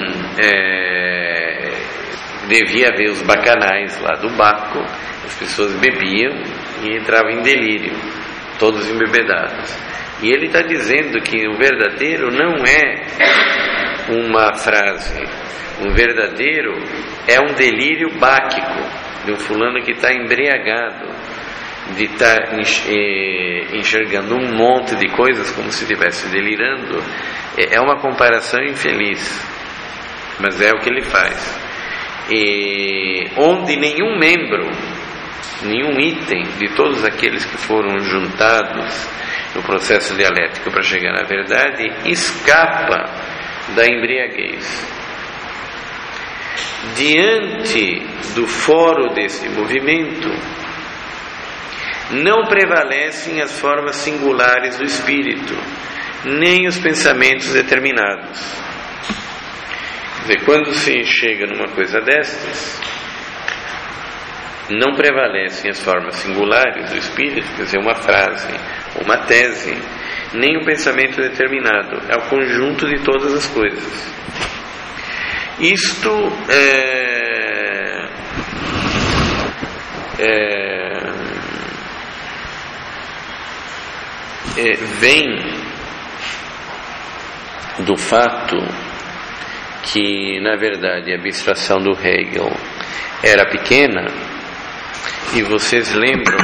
é, devia haver os bacanais lá do Baco, as pessoas bebiam e entravam em delírio, todos embebedados. E ele está dizendo que o verdadeiro não é uma frase, o verdadeiro é um delírio báquico, de um fulano que está embriagado, de estar tá enxergando um monte de coisas como se estivesse delirando. É uma comparação infeliz, mas é o que ele faz. E onde nenhum membro, nenhum item de todos aqueles que foram juntados no processo dialético para chegar na verdade escapa da embriaguez. Diante do foro desse movimento, não prevalecem as formas singulares do espírito, nem os pensamentos determinados. Quer dizer, quando se chega numa coisa destas, não prevalecem as formas singulares do espírito, quer dizer, uma frase, uma tese, nem um pensamento determinado, é o conjunto de todas as coisas. Isto é, é, é, vem do fato que, na verdade, a abstração do Hegel era pequena, e vocês lembram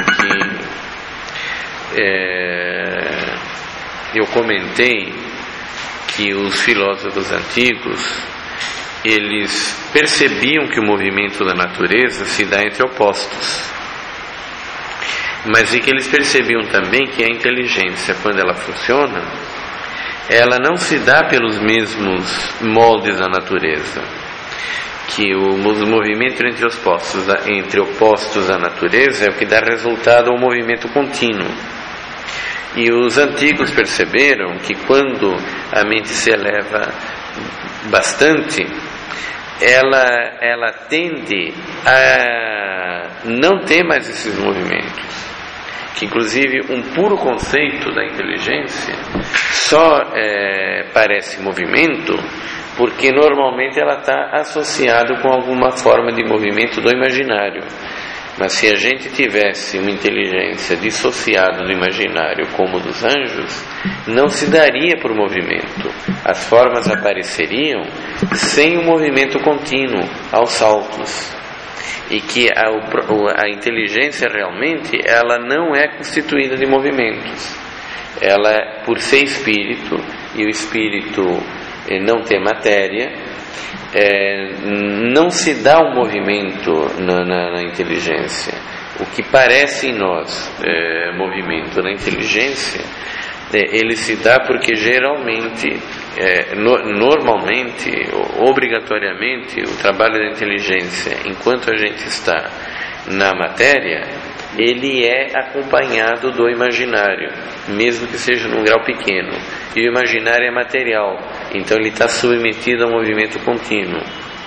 que é, eu comentei que os filósofos antigos eles percebiam que o movimento da natureza se dá entre opostos, mas e que eles percebiam também que a inteligência, quando ela funciona, ela não se dá pelos mesmos moldes da natureza, que o movimento entre os opostos da, entre opostos da natureza é o que dá resultado ao movimento contínuo. E os antigos perceberam que quando a mente se eleva bastante, ela, ela tende a não ter mais esses movimentos, que inclusive um puro conceito da inteligência só é, parece movimento porque normalmente ela está associada com alguma forma de movimento do imaginário. Mas se a gente tivesse uma inteligência dissociada do imaginário como dos anjos, não se daria por movimento. As formas apareceriam sem um movimento contínuo, aos saltos. E que a, a inteligência realmente, ela não é constituída de movimentos. Ela, por ser espírito, e o espírito não ter matéria, É, não se dá um movimento na, na, na inteligência. O que parece em nós é, movimento na inteligência, é, ele se dá porque geralmente, é, no, normalmente, obrigatoriamente, o trabalho da inteligência, enquanto a gente está na matéria, ele é acompanhado do imaginário, mesmo que seja num grau pequeno. E o imaginário é material, então ele está submetido a um movimento contínuo.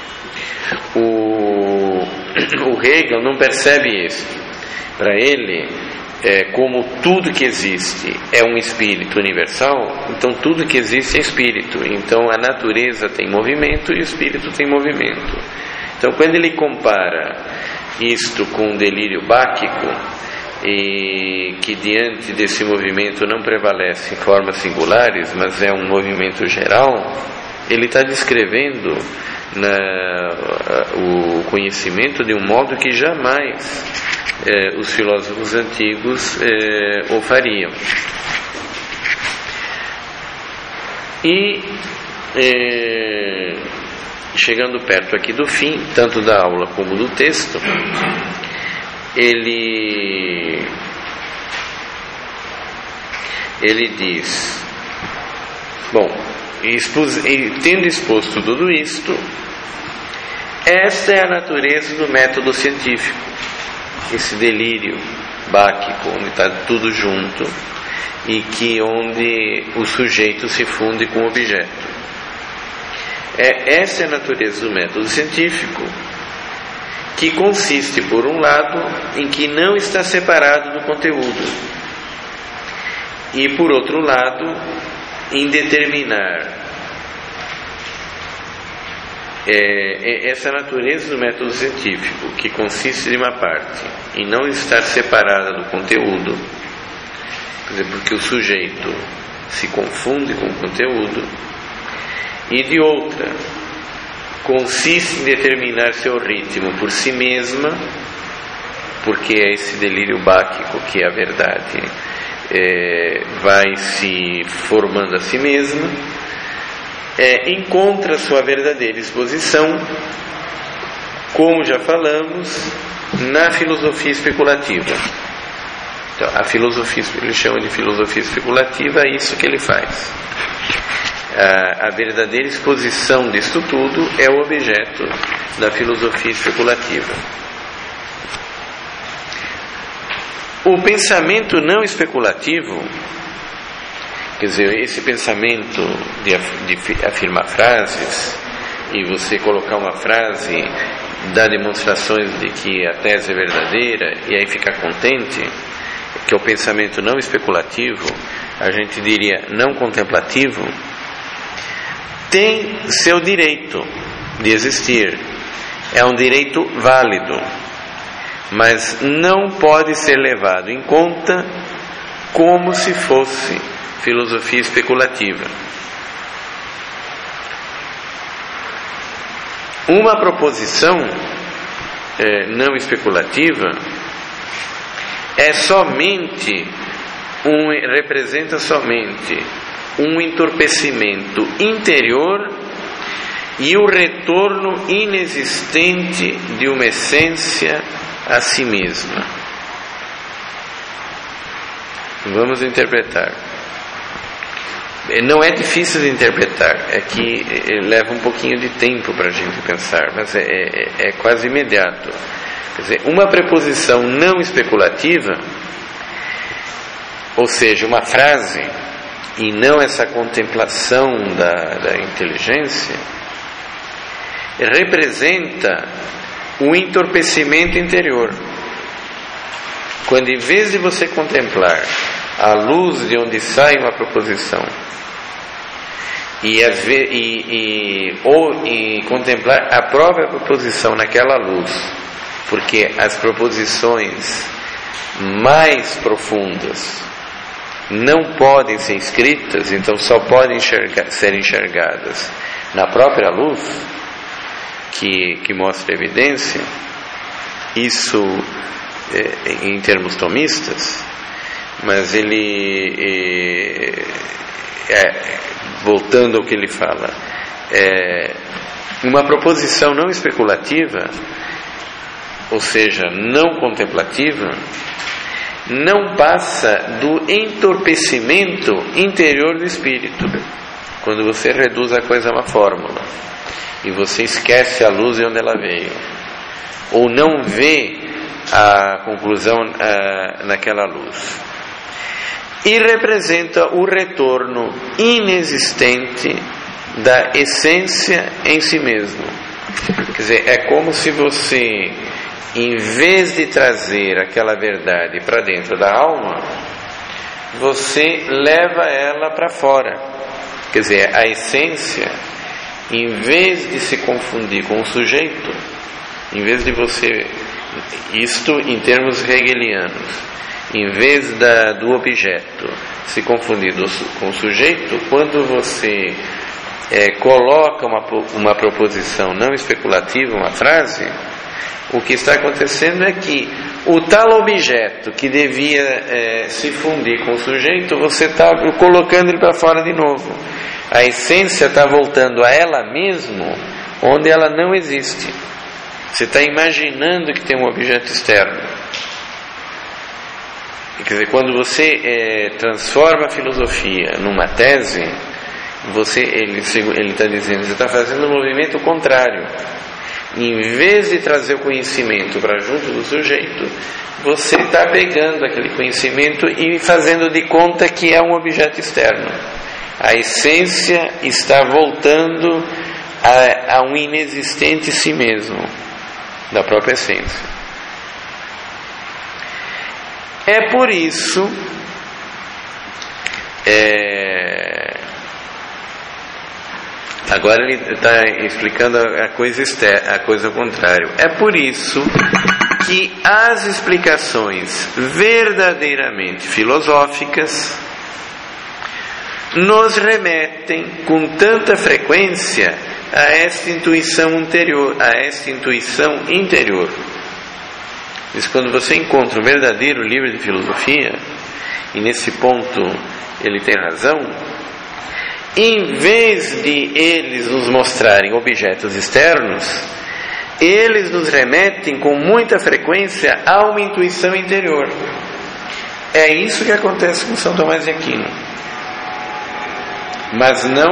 O, o Hegel não percebe isso. Para ele, é, como tudo que existe é um espírito universal, então tudo que existe é espírito. Então a natureza tem movimento e o espírito tem movimento. Então quando ele compara isto com o delírio báquico, e que diante desse movimento não prevalecem formas singulares, mas é um movimento geral, ele está descrevendo na, o conhecimento de um modo que jamais eh, os filósofos antigos eh, o fariam. E eh, chegando perto aqui do fim, tanto da aula como do texto, ele ele diz, bom, expus, tendo exposto tudo isto, esta é a natureza do método científico, esse delírio báquico, onde está tudo junto e que onde o sujeito se funde com o objeto. É, essa é a natureza do método científico, que consiste, por um lado, em que não está separado do conteúdo, e, por outro lado, em determinar é, essa natureza do método científico, que consiste de uma parte em não estar separada do conteúdo, quer dizer, porque o sujeito se confunde com o conteúdo, e de outra, consiste em determinar seu ritmo por si mesma, porque é esse delírio báquico que a verdade é, vai se formando a si mesma, é, encontra sua verdadeira exposição, como já falamos, na filosofia especulativa. Então, a filosofia, ele chama de filosofia especulativa, é isso que ele faz. A, a verdadeira exposição disto tudo é o objeto da filosofia especulativa. O pensamento não especulativo, quer dizer, esse pensamento de, de afirmar frases e você colocar uma frase, dar demonstrações de que a tese é verdadeira e aí ficar contente, que é o pensamento não especulativo, a gente diria não contemplativo, tem seu direito de existir, é um direito válido, mas não pode ser levado em conta como se fosse filosofia especulativa. Uma proposição é, não especulativa é somente um, representa somente um entorpecimento interior e o retorno inexistente de uma essência a si mesma. Vamos interpretar. Não é difícil de interpretar, é que leva um pouquinho de tempo para a gente pensar, mas é, é, é quase imediato. Quer dizer, uma preposição não especulativa, ou seja, uma frase, e não essa contemplação da, da inteligência, representa o entorpecimento interior. Quando, em vez de você contemplar a luz de onde sai uma proposição e, e, e, ou e contemplar a própria proposição naquela luz, porque as proposições mais profundas não podem ser escritas, então só podem enxergar, ser enxergadas na própria luz que, que mostra a evidência. Isso é, em termos tomistas, mas ele é, é, voltando ao que ele fala, é, uma proposição não especulativa, ou seja, não contemplativa, não passa do entorpecimento interior do espírito. Quando você reduz a coisa a uma fórmula e você esquece a luz de onde ela veio, ou não vê a conclusão uh, naquela luz, e representa o retorno inexistente da essência em si mesmo. Quer dizer, é como se você, em vez de trazer aquela verdade para dentro da alma, você leva ela para fora. Quer dizer, a essência, em vez de se confundir com o sujeito, em vez de você, isto em termos hegelianos, em vez da, do objeto se confundir do, com o sujeito, quando você é, coloca uma, uma proposição não especulativa, uma frase, o que está acontecendo é que o tal objeto que devia é, se fundir com o sujeito, você está colocando ele para fora de novo. A essência está voltando a ela mesma, onde ela não existe. Você está imaginando que tem um objeto externo. Quer dizer, quando você é, transforma a filosofia numa tese, você, ele está dizendo, você está fazendo um movimento contrário. Em vez de trazer o conhecimento para junto do sujeito, você está pegando aquele conhecimento e fazendo de conta que é um objeto externo. A essência está voltando a, a um inexistente si mesmo. da própria essência. É por isso é, agora ele está explicando a coisa externa, a coisa ao contrário. É por isso que as explicações verdadeiramente filosóficas nos remetem com tanta frequência a esta intuição interior, a esta intuição interior. Mas quando você encontra um verdadeiro livro de filosofia, e nesse ponto ele tem razão, em vez de eles nos mostrarem objetos externos, eles nos remetem com muita frequência a uma intuição interior. É isso que acontece com São Tomás de Aquino. Mas não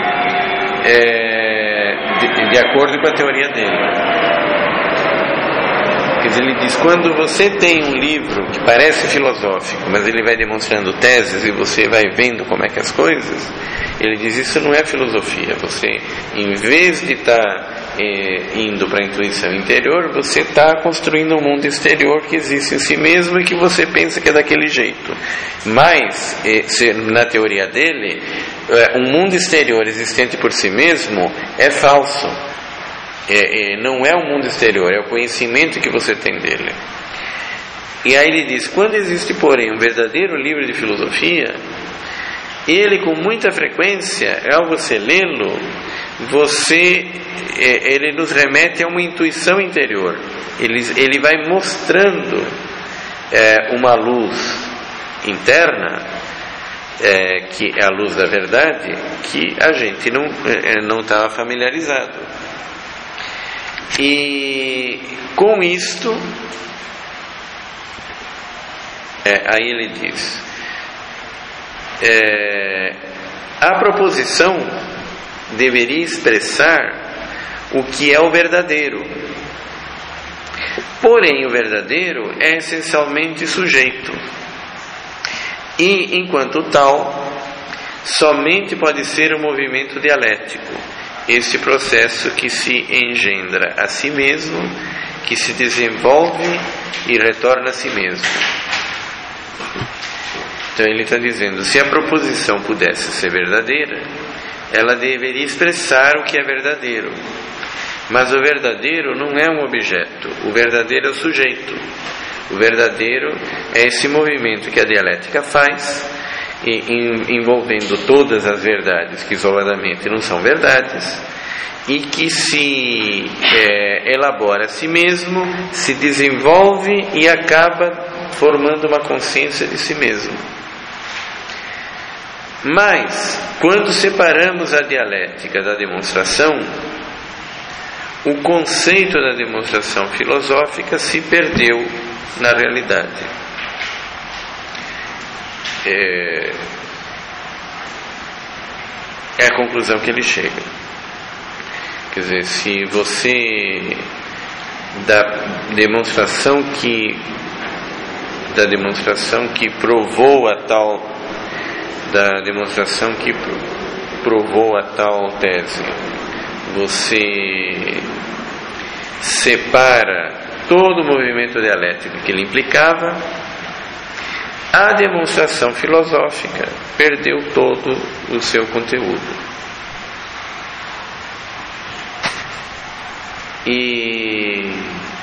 é, de, de acordo com a teoria dele. Quer dizer, ele diz, quando você tem um livro que parece filosófico, mas ele vai demonstrando teses e você vai vendo como é que as coisas, ele diz, isso não é filosofia. Você, em vez de estar tá, é, indo para a intuição interior, você está construindo um mundo exterior que existe em si mesmo e que você pensa que é daquele jeito. Mas, é, se, na teoria dele, é, um mundo exterior existente por si mesmo é falso. É, é, não é o mundo exterior, é o conhecimento que você tem dele. E aí ele diz, quando existe, porém, um verdadeiro livro de filosofia, ele com muita frequência, ao você lê-lo, você, é, ele nos remete a uma intuição interior. Ele, ele vai mostrando é, uma luz interna, é, que é a luz da verdade, que a gente não é, não estava familiarizado. E com isto, é, aí ele diz, é, a proposição deveria expressar o que é o verdadeiro. Porém, o verdadeiro é essencialmente sujeito. E, enquanto tal, somente pode ser um movimento dialético. Esse processo que se engendra a si mesmo, que se desenvolve e retorna a si mesmo. Então ele está dizendo, se a proposição pudesse ser verdadeira, ela deveria expressar o que é verdadeiro. Mas o verdadeiro não é um objeto, o verdadeiro é o sujeito. O verdadeiro é esse movimento que a dialética faz, envolvendo todas as verdades que isoladamente não são verdades, e que se é, elabora a si mesmo, se desenvolve e acaba formando uma consciência de si mesmo. Mas, quando separamos a dialética da demonstração, o conceito da demonstração filosófica se perdeu na realidade. É, é a conclusão que ele chega. Quer dizer, se você da demonstração que da demonstração que provou a tal da demonstração que provou a tal tese, você separa todo o movimento dialético que ele implicava, a demonstração filosófica perdeu todo o seu conteúdo. E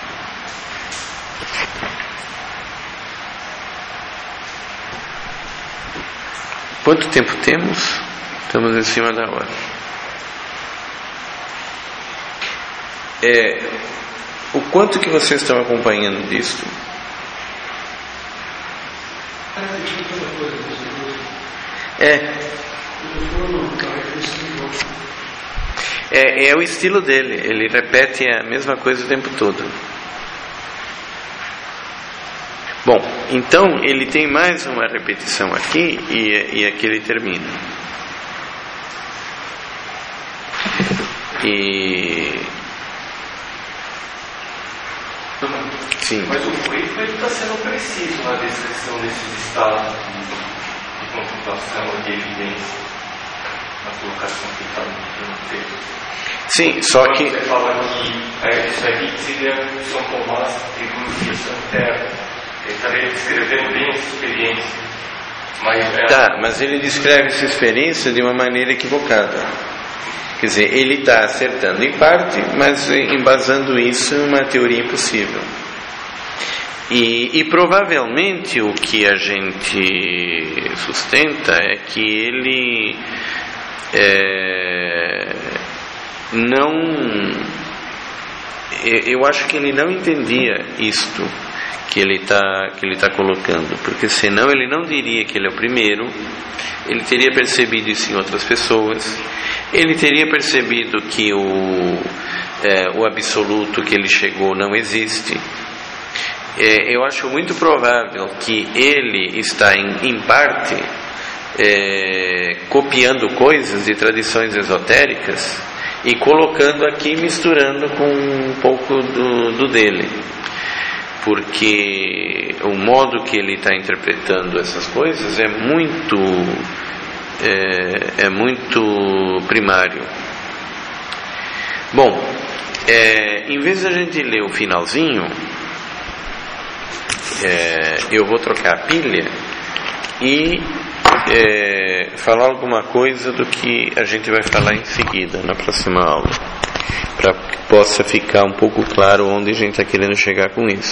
quanto tempo temos? Estamos em cima da hora. É, o quanto que vocês estão acompanhando disto? É. é. É o estilo dele. Ele repete a mesma coisa o tempo todo. Bom, então ele tem mais uma repetição aqui e, e aqui ele termina. E sim. Mas o Freire está sendo preciso na descrição desses estados de, de computação, de evidência. a colocação que está no texto. Sim, só que... Você fala que é, isso aqui seria São Tomás de Santerra. Ele estaria descrevendo bem essa experiência. Mas, é... Tá, mas ele descreve essa experiência de uma maneira equivocada. Quer dizer, ele está acertando em parte, mas embasando isso em uma teoria impossível. E, e provavelmente o que a gente sustenta é que ele é, não... Eu acho que ele não entendia isto que ele está que ele tá colocando, porque senão ele não diria que ele é o primeiro. Ele teria percebido isso em outras pessoas, ele teria percebido que o, é, o absoluto que ele chegou não existe. É, eu acho muito provável que ele está em, em parte é, copiando coisas de tradições esotéricas e colocando aqui, misturando com um pouco do, do dele, porque o modo que ele está interpretando essas coisas é muito é, é muito primário. Bom, é, em vez de a gente ler o finalzinho, é, eu vou trocar a pilha e é, falar alguma coisa do que a gente vai falar em seguida, na próxima aula, para que possa ficar um pouco claro onde a gente está querendo chegar com isso.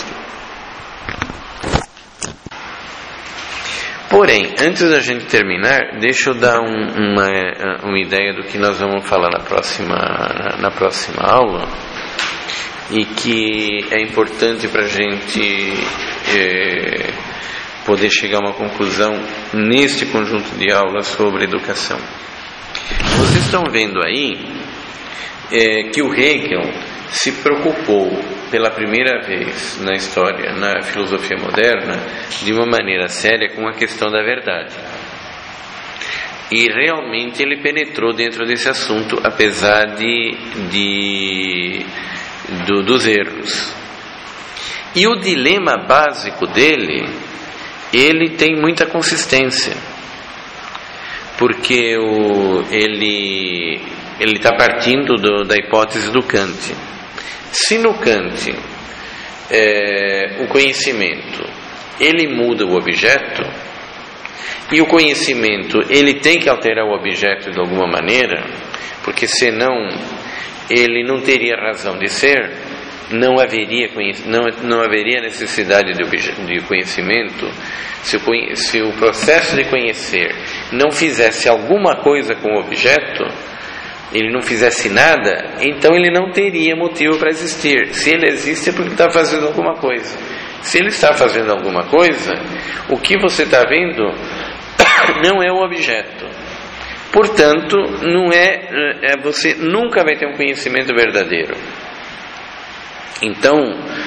Porém, antes da gente terminar, deixa eu dar um, uma, uma ideia do que nós vamos falar na próxima, na próxima aula, e que é importante para a gente é, poder chegar a uma conclusão neste conjunto de aulas sobre educação. Vocês estão vendo aí é, que o Hegel se preocupou pela primeira vez na história, na filosofia moderna, de uma maneira séria com a questão da verdade. E realmente ele penetrou dentro desse assunto, apesar de, de, do, dos erros. E o dilema básico dele, ele tem muita consistência, porque o, ele ele está partindo do, da hipótese do Kant. Se no Kant é, o conhecimento ele muda o objeto, e o conhecimento ele tem que alterar o objeto de alguma maneira, porque senão ele não teria razão de ser, não haveria, não, não haveria necessidade de, obje, de conhecimento. Se o, se o processo de conhecer não fizesse alguma coisa com o objeto, ele não fizesse nada, então ele não teria motivo para existir. Se ele existe é porque está fazendo alguma coisa. Se ele está fazendo alguma coisa, o que você está vendo não é o objeto. Portanto, não é, é, você nunca vai ter um conhecimento verdadeiro. Então,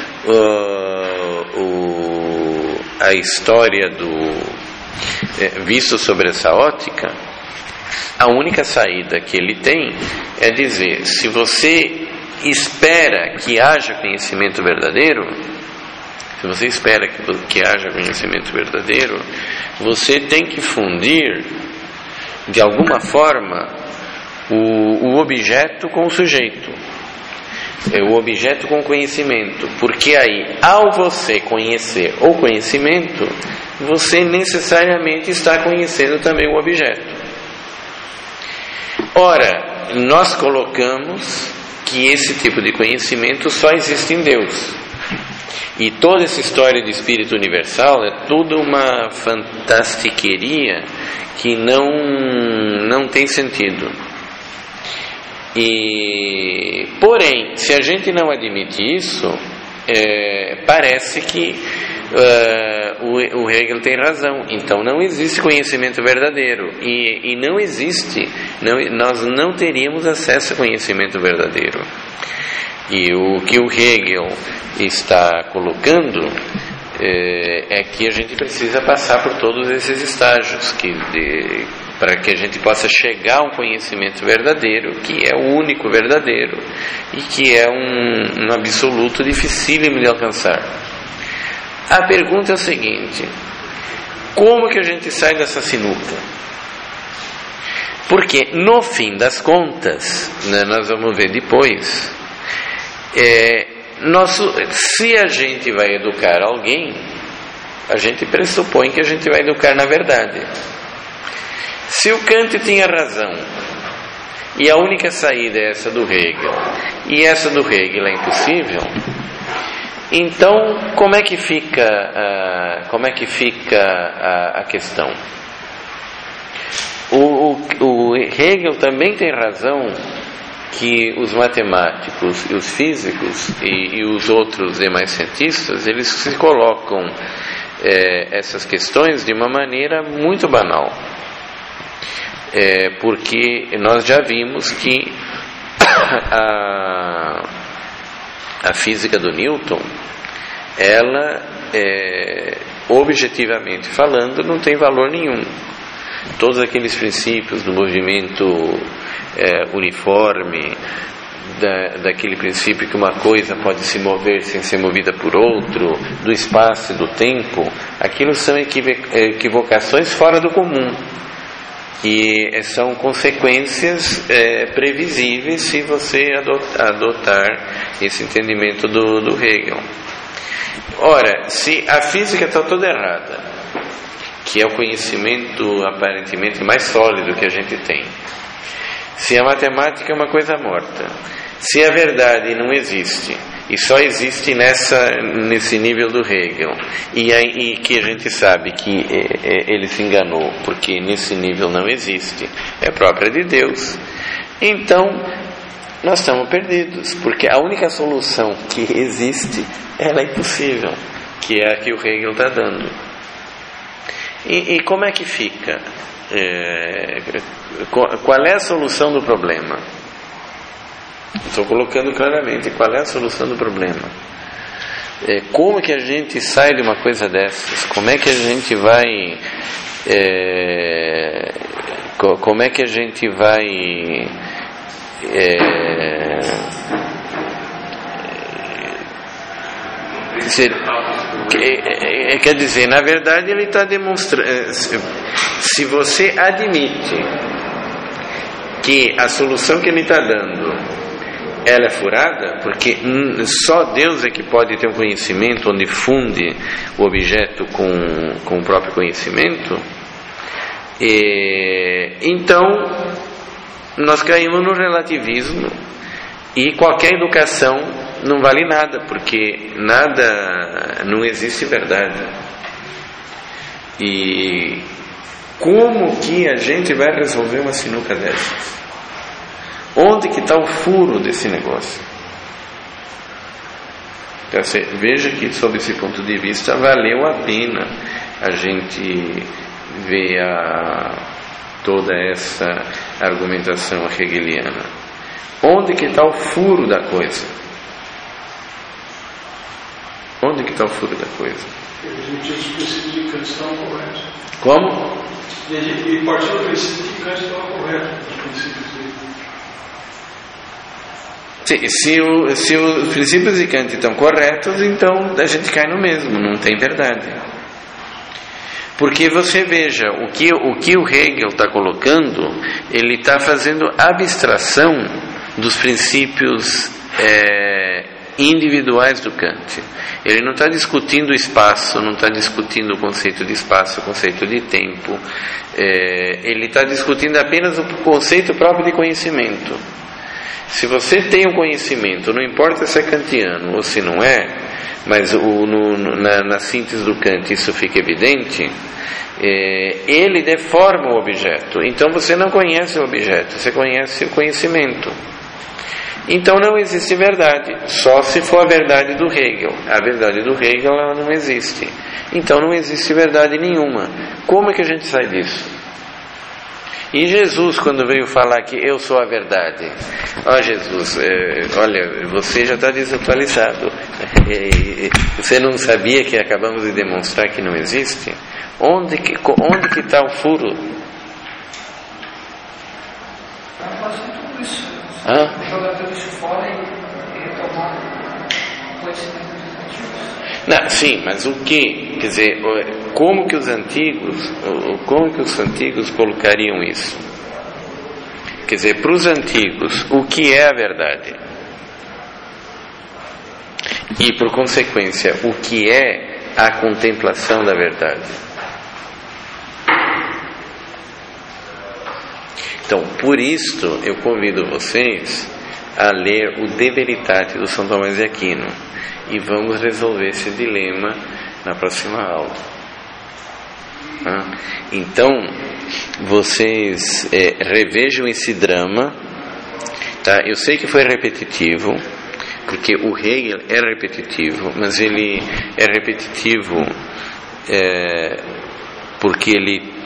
uh, o, a história do é, visto sobre essa ótica, a única saída que ele tem é dizer: se você espera que haja conhecimento verdadeiro, se você espera que, que haja conhecimento verdadeiro, você tem que fundir de alguma forma o, o objeto com o sujeito, o objeto com o conhecimento, porque aí, ao você conhecer o conhecimento, você necessariamente está conhecendo também o objeto. Ora, nós colocamos que esse tipo de conhecimento só existe em Deus. E toda essa história de espírito universal é tudo uma fantastiqueria que não, não tem sentido. E, porém, se a gente não admite isso, é, parece que uh, o, o Hegel tem razão. Então não existe conhecimento verdadeiro, e, e não existe, não, nós não teríamos acesso a conhecimento verdadeiro. E o que o Hegel está colocando é, é que a gente precisa passar por todos esses estágios que de, para que a gente possa chegar a um conhecimento verdadeiro, que é o único verdadeiro e que é um, um absoluto dificílimo de alcançar. A pergunta é a seguinte: como que a gente sai dessa sinuca? Porque no fim das contas, né, nós vamos ver depois, é, nosso, se a gente vai educar alguém, a gente pressupõe que a gente vai educar na verdade. Se o Kant tinha razão e a única saída é essa do Hegel, e essa do Hegel é impossível, então como é que fica a, como é que fica a, a questão? O, o, o Hegel também tem razão que os matemáticos e os físicos e, e os outros demais cientistas, eles se colocam é, essas questões de uma maneira muito banal. É, porque nós já vimos que a, a física do Newton, ela, é, objetivamente falando, não tem valor nenhum. Todos aqueles princípios do movimento é, uniforme, da, daquele princípio que uma coisa pode se mover sem ser movida por outro, do espaço e do tempo, aquilo são equivocações fora do comum. E são consequências é, previsíveis se você adotar, adotar esse entendimento do, do Hegel. Ora, se a física está toda errada, que é o conhecimento aparentemente mais sólido que a gente tem, se a matemática é uma coisa morta, se a verdade não existe e só existe nessa, nesse nível do Hegel, e, aí, e que a gente sabe que é, é, ele se enganou porque nesse nível não existe, é própria de Deus, então nós estamos perdidos, porque a única solução que existe, ela é impossível, que é a que o Hegel está dando. E, e como é que fica? É, qual é a solução do problema? Estou colocando claramente qual é a solução do problema. É, como que a gente sai de uma coisa dessas? Como é que a gente vai é, como é que a gente vai é, ser, é, é, quer dizer, na verdade ele está demonstrando, se você admite que a solução que ele está dando ela é furada, porque só Deus é que pode ter um conhecimento onde funde o objeto com, com o próprio conhecimento, e, então nós caímos no relativismo e qualquer educação não vale nada, porque nada, não existe verdade. E como que a gente vai resolver uma sinuca dessas? Onde que está o furo desse negócio? Então, veja que, sob esse ponto de vista, valeu a pena a gente ver a, toda essa argumentação hegeliana. Onde que está o furo da coisa? Onde que está o furo da coisa? A gente os princípios de Kant estão corretos. Como? E partiu do princípio que Kant estava correto, os princípios dele. Se, se, o, se os princípios de Kant estão corretos, então a gente cai no mesmo, não tem verdade. Porque você veja, o que o, que o Hegel está colocando, ele está fazendo abstração dos princípios é, individuais do Kant. Ele não está discutindo o espaço, não está discutindo o conceito de espaço, o conceito de tempo. É, ele está discutindo apenas o conceito próprio de conhecimento. Se você tem um conhecimento, não importa se é kantiano ou se não é, mas o, no, na, na síntese do Kant isso fica evidente, é, ele deforma o objeto. Então você não conhece o objeto, você conhece o conhecimento. Então não existe verdade, só se for a verdade do Hegel. A verdade do Hegel ela não existe. Então não existe verdade nenhuma. Como é que a gente sai disso? E Jesus, quando veio falar que eu sou a verdade, ó oh, Jesus, é, olha, você já está desatualizado. Você não sabia que acabamos de demonstrar que não existe? Onde que onde que está o furo? Tudo isso. Hã? Jogar tudo isso fora e retomar o conhecimento dos antigos. Não, sim, mas o que? Quer dizer, como que os antigos, como que os antigos colocariam isso? quer dizer, para os antigos, o que é a verdade? E, por consequência, o que é a contemplação da verdade? Então, por isto, eu convido vocês a ler o De Veritate do São Tomás de Aquino e vamos resolver esse dilema na próxima aula. Ah, então, vocês é, revejam esse drama, tá? Eu sei que foi repetitivo, porque o Hegel é repetitivo, mas ele é repetitivo é, porque ele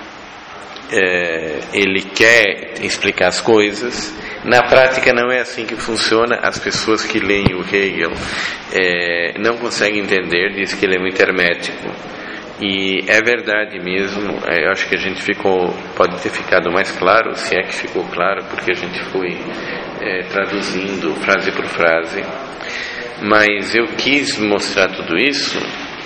É, ele quer explicar as coisas. Na prática não é assim que funciona. As pessoas que leem o Hegel é, não conseguem entender, diz que ele é muito hermético, e é verdade mesmo. Eu acho que a gente ficou, pode ter ficado mais claro, se é que ficou claro, porque a gente foi é, traduzindo frase por frase, mas eu quis mostrar tudo isso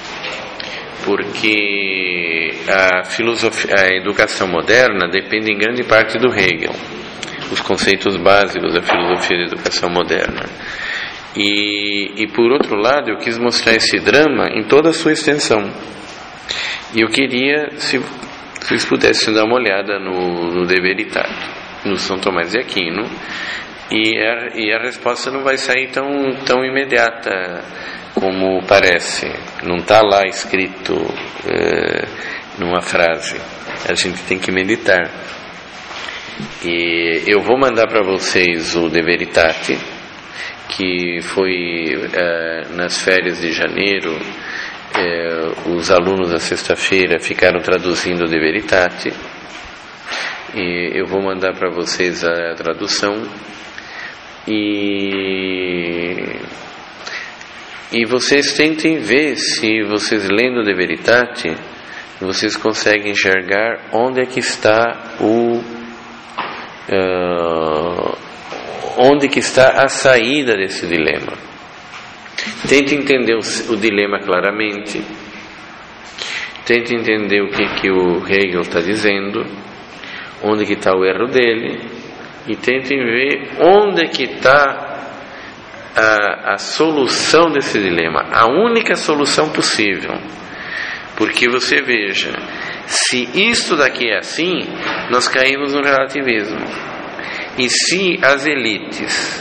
porque a filosofia, a educação moderna depende em grande parte do Hegel, os conceitos básicos da filosofia da educação moderna. E, e por outro lado, eu quis mostrar esse drama em toda a sua extensão. E eu queria, se vocês pudessem dar uma olhada no, no De Veritate, no São Tomás de Aquino, e a, e a resposta não vai sair tão, tão imediata como parece. Não está lá escrito é, numa frase. A gente tem que meditar. E eu vou mandar para vocês o De Veritate, que foi é, nas férias de janeiro. É, os alunos da sexta-feira ficaram traduzindo o De Veritate, e eu vou mandar para vocês a tradução. E E vocês tentem ver se vocês lendo De Veritate, vocês conseguem enxergar onde é que está o uh, onde que está a saída desse dilema. Tente entender o, o dilema claramente. Tente entender o que que o Hegel está dizendo, onde que está o erro dele, e tentem ver onde é que está A, a solução desse dilema, a única solução possível. Porque você veja, se isto daqui é assim, nós caímos no relativismo. E se as elites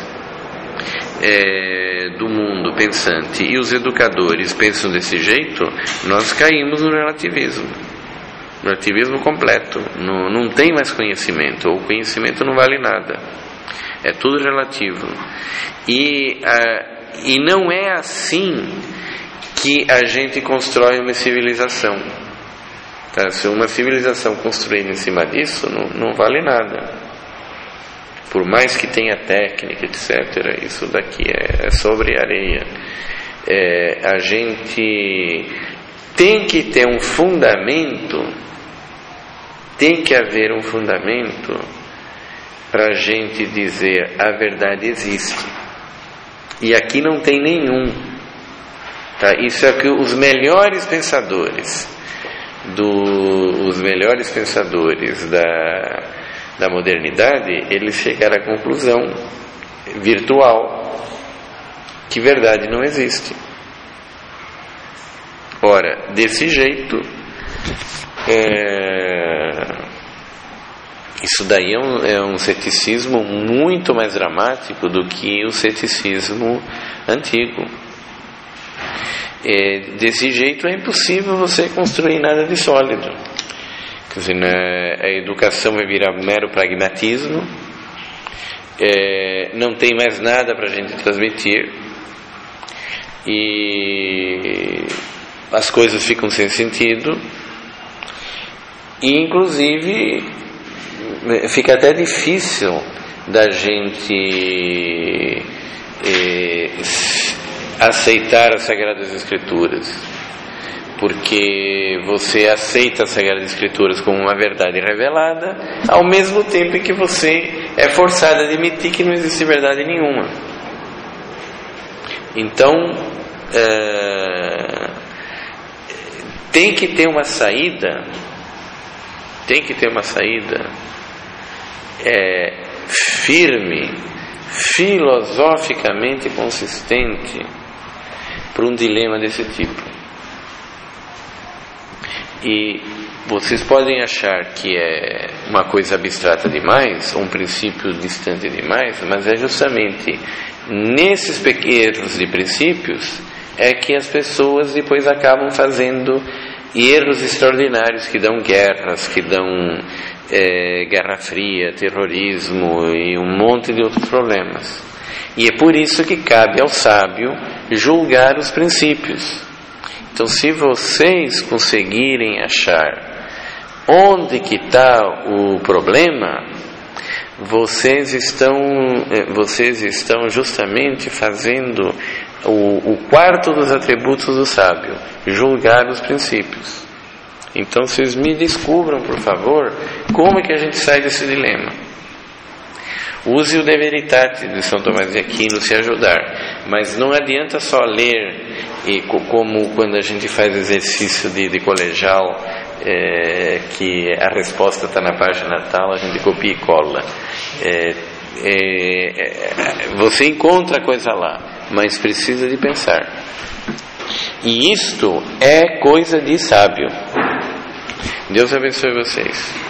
é, do mundo pensante e os educadores pensam desse jeito, nós caímos no relativismo. Relativismo completo. Não, não tem mais conhecimento, ou o conhecimento não vale nada. É tudo relativo. E, uh, e não é assim que a gente constrói uma civilização. Tá? Se uma civilização construída em cima disso, não, não vale nada. Por mais que tenha técnica, etcétera, isso daqui é, é sobre areia. É, a gente tem que ter um fundamento, tem que haver um fundamento para a gente dizer a verdade existe. E aqui não tem nenhum. Tá? Isso é que os melhores pensadores, do, os melhores pensadores da, da modernidade, eles chegaram à conclusão virtual que verdade não existe. Ora, desse jeito, é... isso daí é um, é um ceticismo muito mais dramático do que o ceticismo antigo. É, desse jeito é impossível você construir nada de sólido. Quer dizer, né, a educação vai virar mero pragmatismo, é, não tem mais nada para a gente transmitir, e as coisas ficam sem sentido, e inclusive fica até difícil da gente eh, aceitar as Sagradas Escrituras, porque você aceita as Sagradas Escrituras como uma verdade revelada, ao mesmo tempo em que você é forçado a admitir que não existe verdade nenhuma. Então eh, tem que ter uma saída, tem que ter uma saída É, firme, filosoficamente consistente para um dilema desse tipo. E vocês podem achar que é uma coisa abstrata demais, um princípio distante demais, mas é justamente nesses pequenos de princípios é que as pessoas depois acabam fazendo erros extraordinários que dão guerras, que dão é, guerra fria, terrorismo e um monte de outros problemas. E é por isso que cabe ao sábio julgar os princípios. Então, se vocês conseguirem achar onde que está o problema, vocês estão, vocês estão justamente fazendo o, o quarto dos atributos do sábio, julgar os princípios. Então, vocês me descubram, por favor, como é que a gente sai desse dilema. Use o De Veritate de São Tomás de Aquino se ajudar, mas não adianta só ler, e como quando a gente faz exercício de, de colegial, é, que a resposta está na página tal, a gente copia e cola. É, é, você encontra a coisa lá, mas precisa de pensar. E isto é coisa de sábio. Deus abençoe vocês.